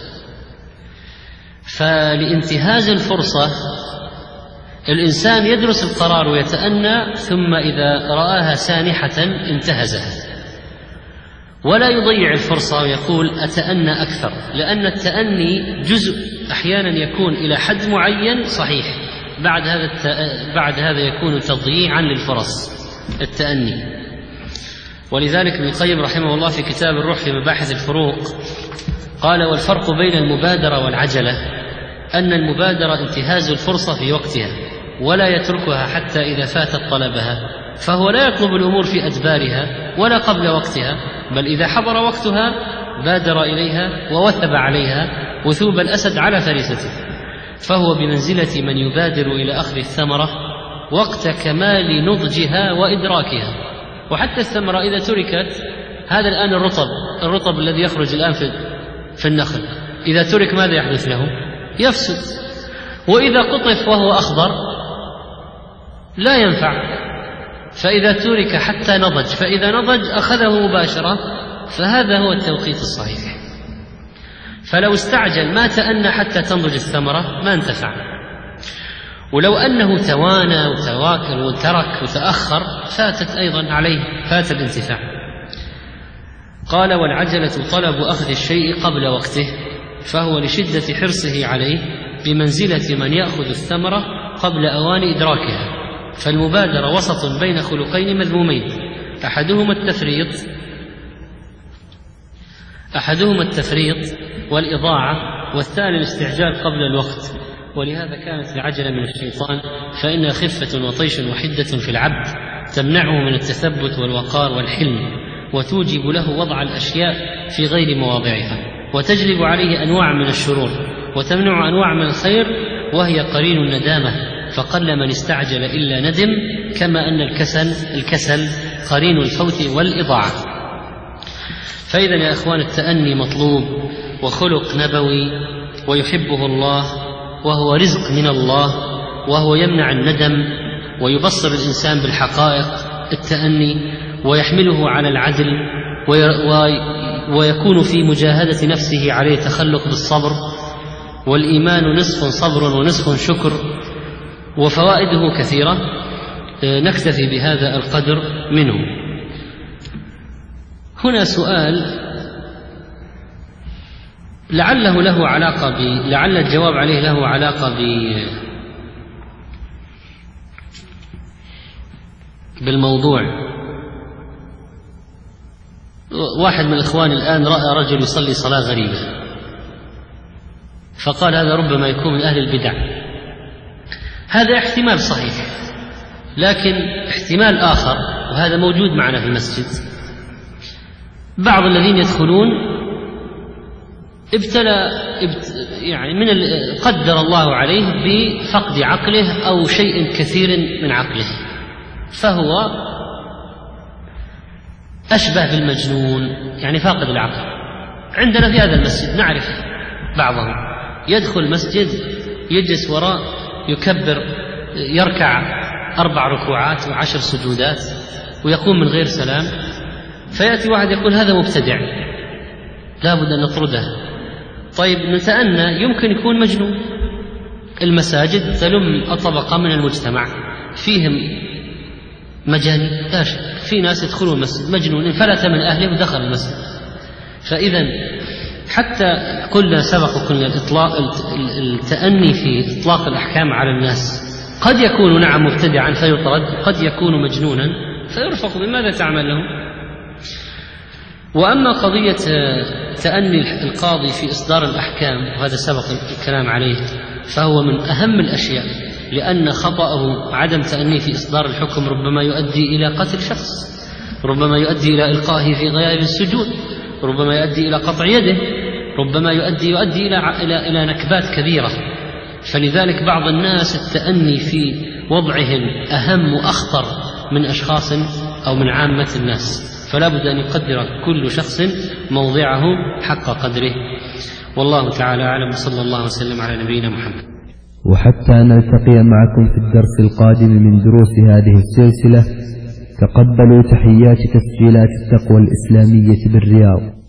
Speaker 2: فلانتهاز الفرصة الإنسان يدرس القرار ويتأنى، ثم إذا رآها سانحة انتهزها، ولا يضيع الفرصة ويقول: أتأنى أكثر، لأن التأني جزء أحيانا يكون إلى حد معين صحيح، بعد هذا يكون تضييعا للفرص التأني. ولذلك ابن القيم رحمه الله في كتاب الروح في مباحث الفروق قال: والفرق بين المبادرة والعجلة أن المبادرة انتهاز الفرصة في وقتها ولا يتركها حتى إذا فاتت طلبها، فهو لا يطلب الأمور في أدبارها ولا قبل وقتها، بل إذا حضر وقتها بادر إليها ووثب عليها وثوب الأسد على فريسته، فهو بمنزلة من يبادر إلى أخذ الثمرة وقت كمال نضجها وإدراكها. وحتى الثمرة إذا تركت، هذا الآن الرطب الذي يخرج الآن في النخل، إذا ترك ماذا يحدث له؟ يفسد. وإذا قطف وهو أخضر لا ينفع، فإذا ترك حتى نضج، فإذا نضج أخذه مباشرة، فهذا هو التوقيت الصحيح. فلو استعجل ما تأنى حتى تنضج الثمرة ما انتفع، ولو أنه توانى وتواكل وترك وتأخر فاتت أيضا عليه، فات الانتفاع. قال: والعجلة طلب أخذ الشيء قبل وقته، فهو لشدة حرصه عليه بمنزلة من يأخذ الثمرة قبل أوان إدراكها. فالمبادرة وسط بين خلقين مذمومين، أحدهما التفريط والإضاعة، والثاني الاستعجال قبل الوقت. ولهذا كانت العجلة من الشيطان، فإنها خفة وطيش وحدة في العبد تمنعه من التثبت والوقار والحلم، وتوجب له وضع الأشياء في غير مواضعها، وتجلب عليه أنواع من الشرور، وتمنع أنواع من الخير، وهي قرين الندامة، فقل من استعجل إلا ندم، كما أن الكسل قرين الفوت والإضاعة. فإذا يا أخوان التأني مطلوب وخلق نبوي ويحبه الله، وهو رزق من الله، وهو يمنع الندم ويبصر الإنسان بالحقائق التأني ويحمله على العدل ويكون في مجاهدة نفسه عليه تخلق بالصبر. والإيمان نصف صبر ونصف شكر، وفوائده كثيرة، نكتفي بهذا القدر منه. هنا سؤال لعل الجواب عليه له علاقة بالموضوع. واحد من الإخوان الآن رأى رجل يصلي صلاة غريبة، فقال هذا ربما يكون من أهل البدع. هذا احتمال صحيح، لكن احتمال آخر، وهذا موجود معنا في المسجد، بعض الذين يدخلون قدر الله عليه بفقد عقله أو شيء كثير من عقله، فهو أشبه بالمجنون، يعني فاقد العقل. عندنا في هذا المسجد نعرف بعضهم يدخل المسجد يجلس وراء يكبر يركع 4 ركوعات و10 سجودات ويقوم من غير سلام، فيأتي واحد يقول هذا مبتدع لا بد أن نطرده. طيب نتأنى، يمكن يكون مجنون. المساجد تلم طبقة من المجتمع فيهم مجانين لا شك، في ناس يدخلون المسجد مجنون انفلت من أهله ودخل المسجد. فإذا حتى قلنا التأني في إطلاق الأحكام على الناس قد يكون نعم مبتدعا فيطرد، قد يكون مجنونا فيرفق. بماذا تعمل له؟ وأما قضية تأني القاضي في إصدار الأحكام، وهذا سبق الكلام عليه، فهو من أهم الأشياء، لأن خطأه عدم تأني في إصدار الحكم ربما يؤدي إلى قتل شخص، ربما يؤدي إلى إلقائه في غياب السجود، ربما يؤدي إلى قطع يده، ربما يؤدي إلى نكبات كبيرة. فلذلك بعض الناس التأني في وضعهم أهم وأخطر من أشخاص أو من عامة الناس، فلا بد أن يقدر كل شخص موضعه حق قدره. والله تعالى أعلم، صلى الله وسلم على نبينا محمد.
Speaker 1: وحتى نلتقي معكم في الدرس القادم من دروس هذه السلسلة، تقبلوا تحيات تسجيلات التقوى الإسلامية بالرياض.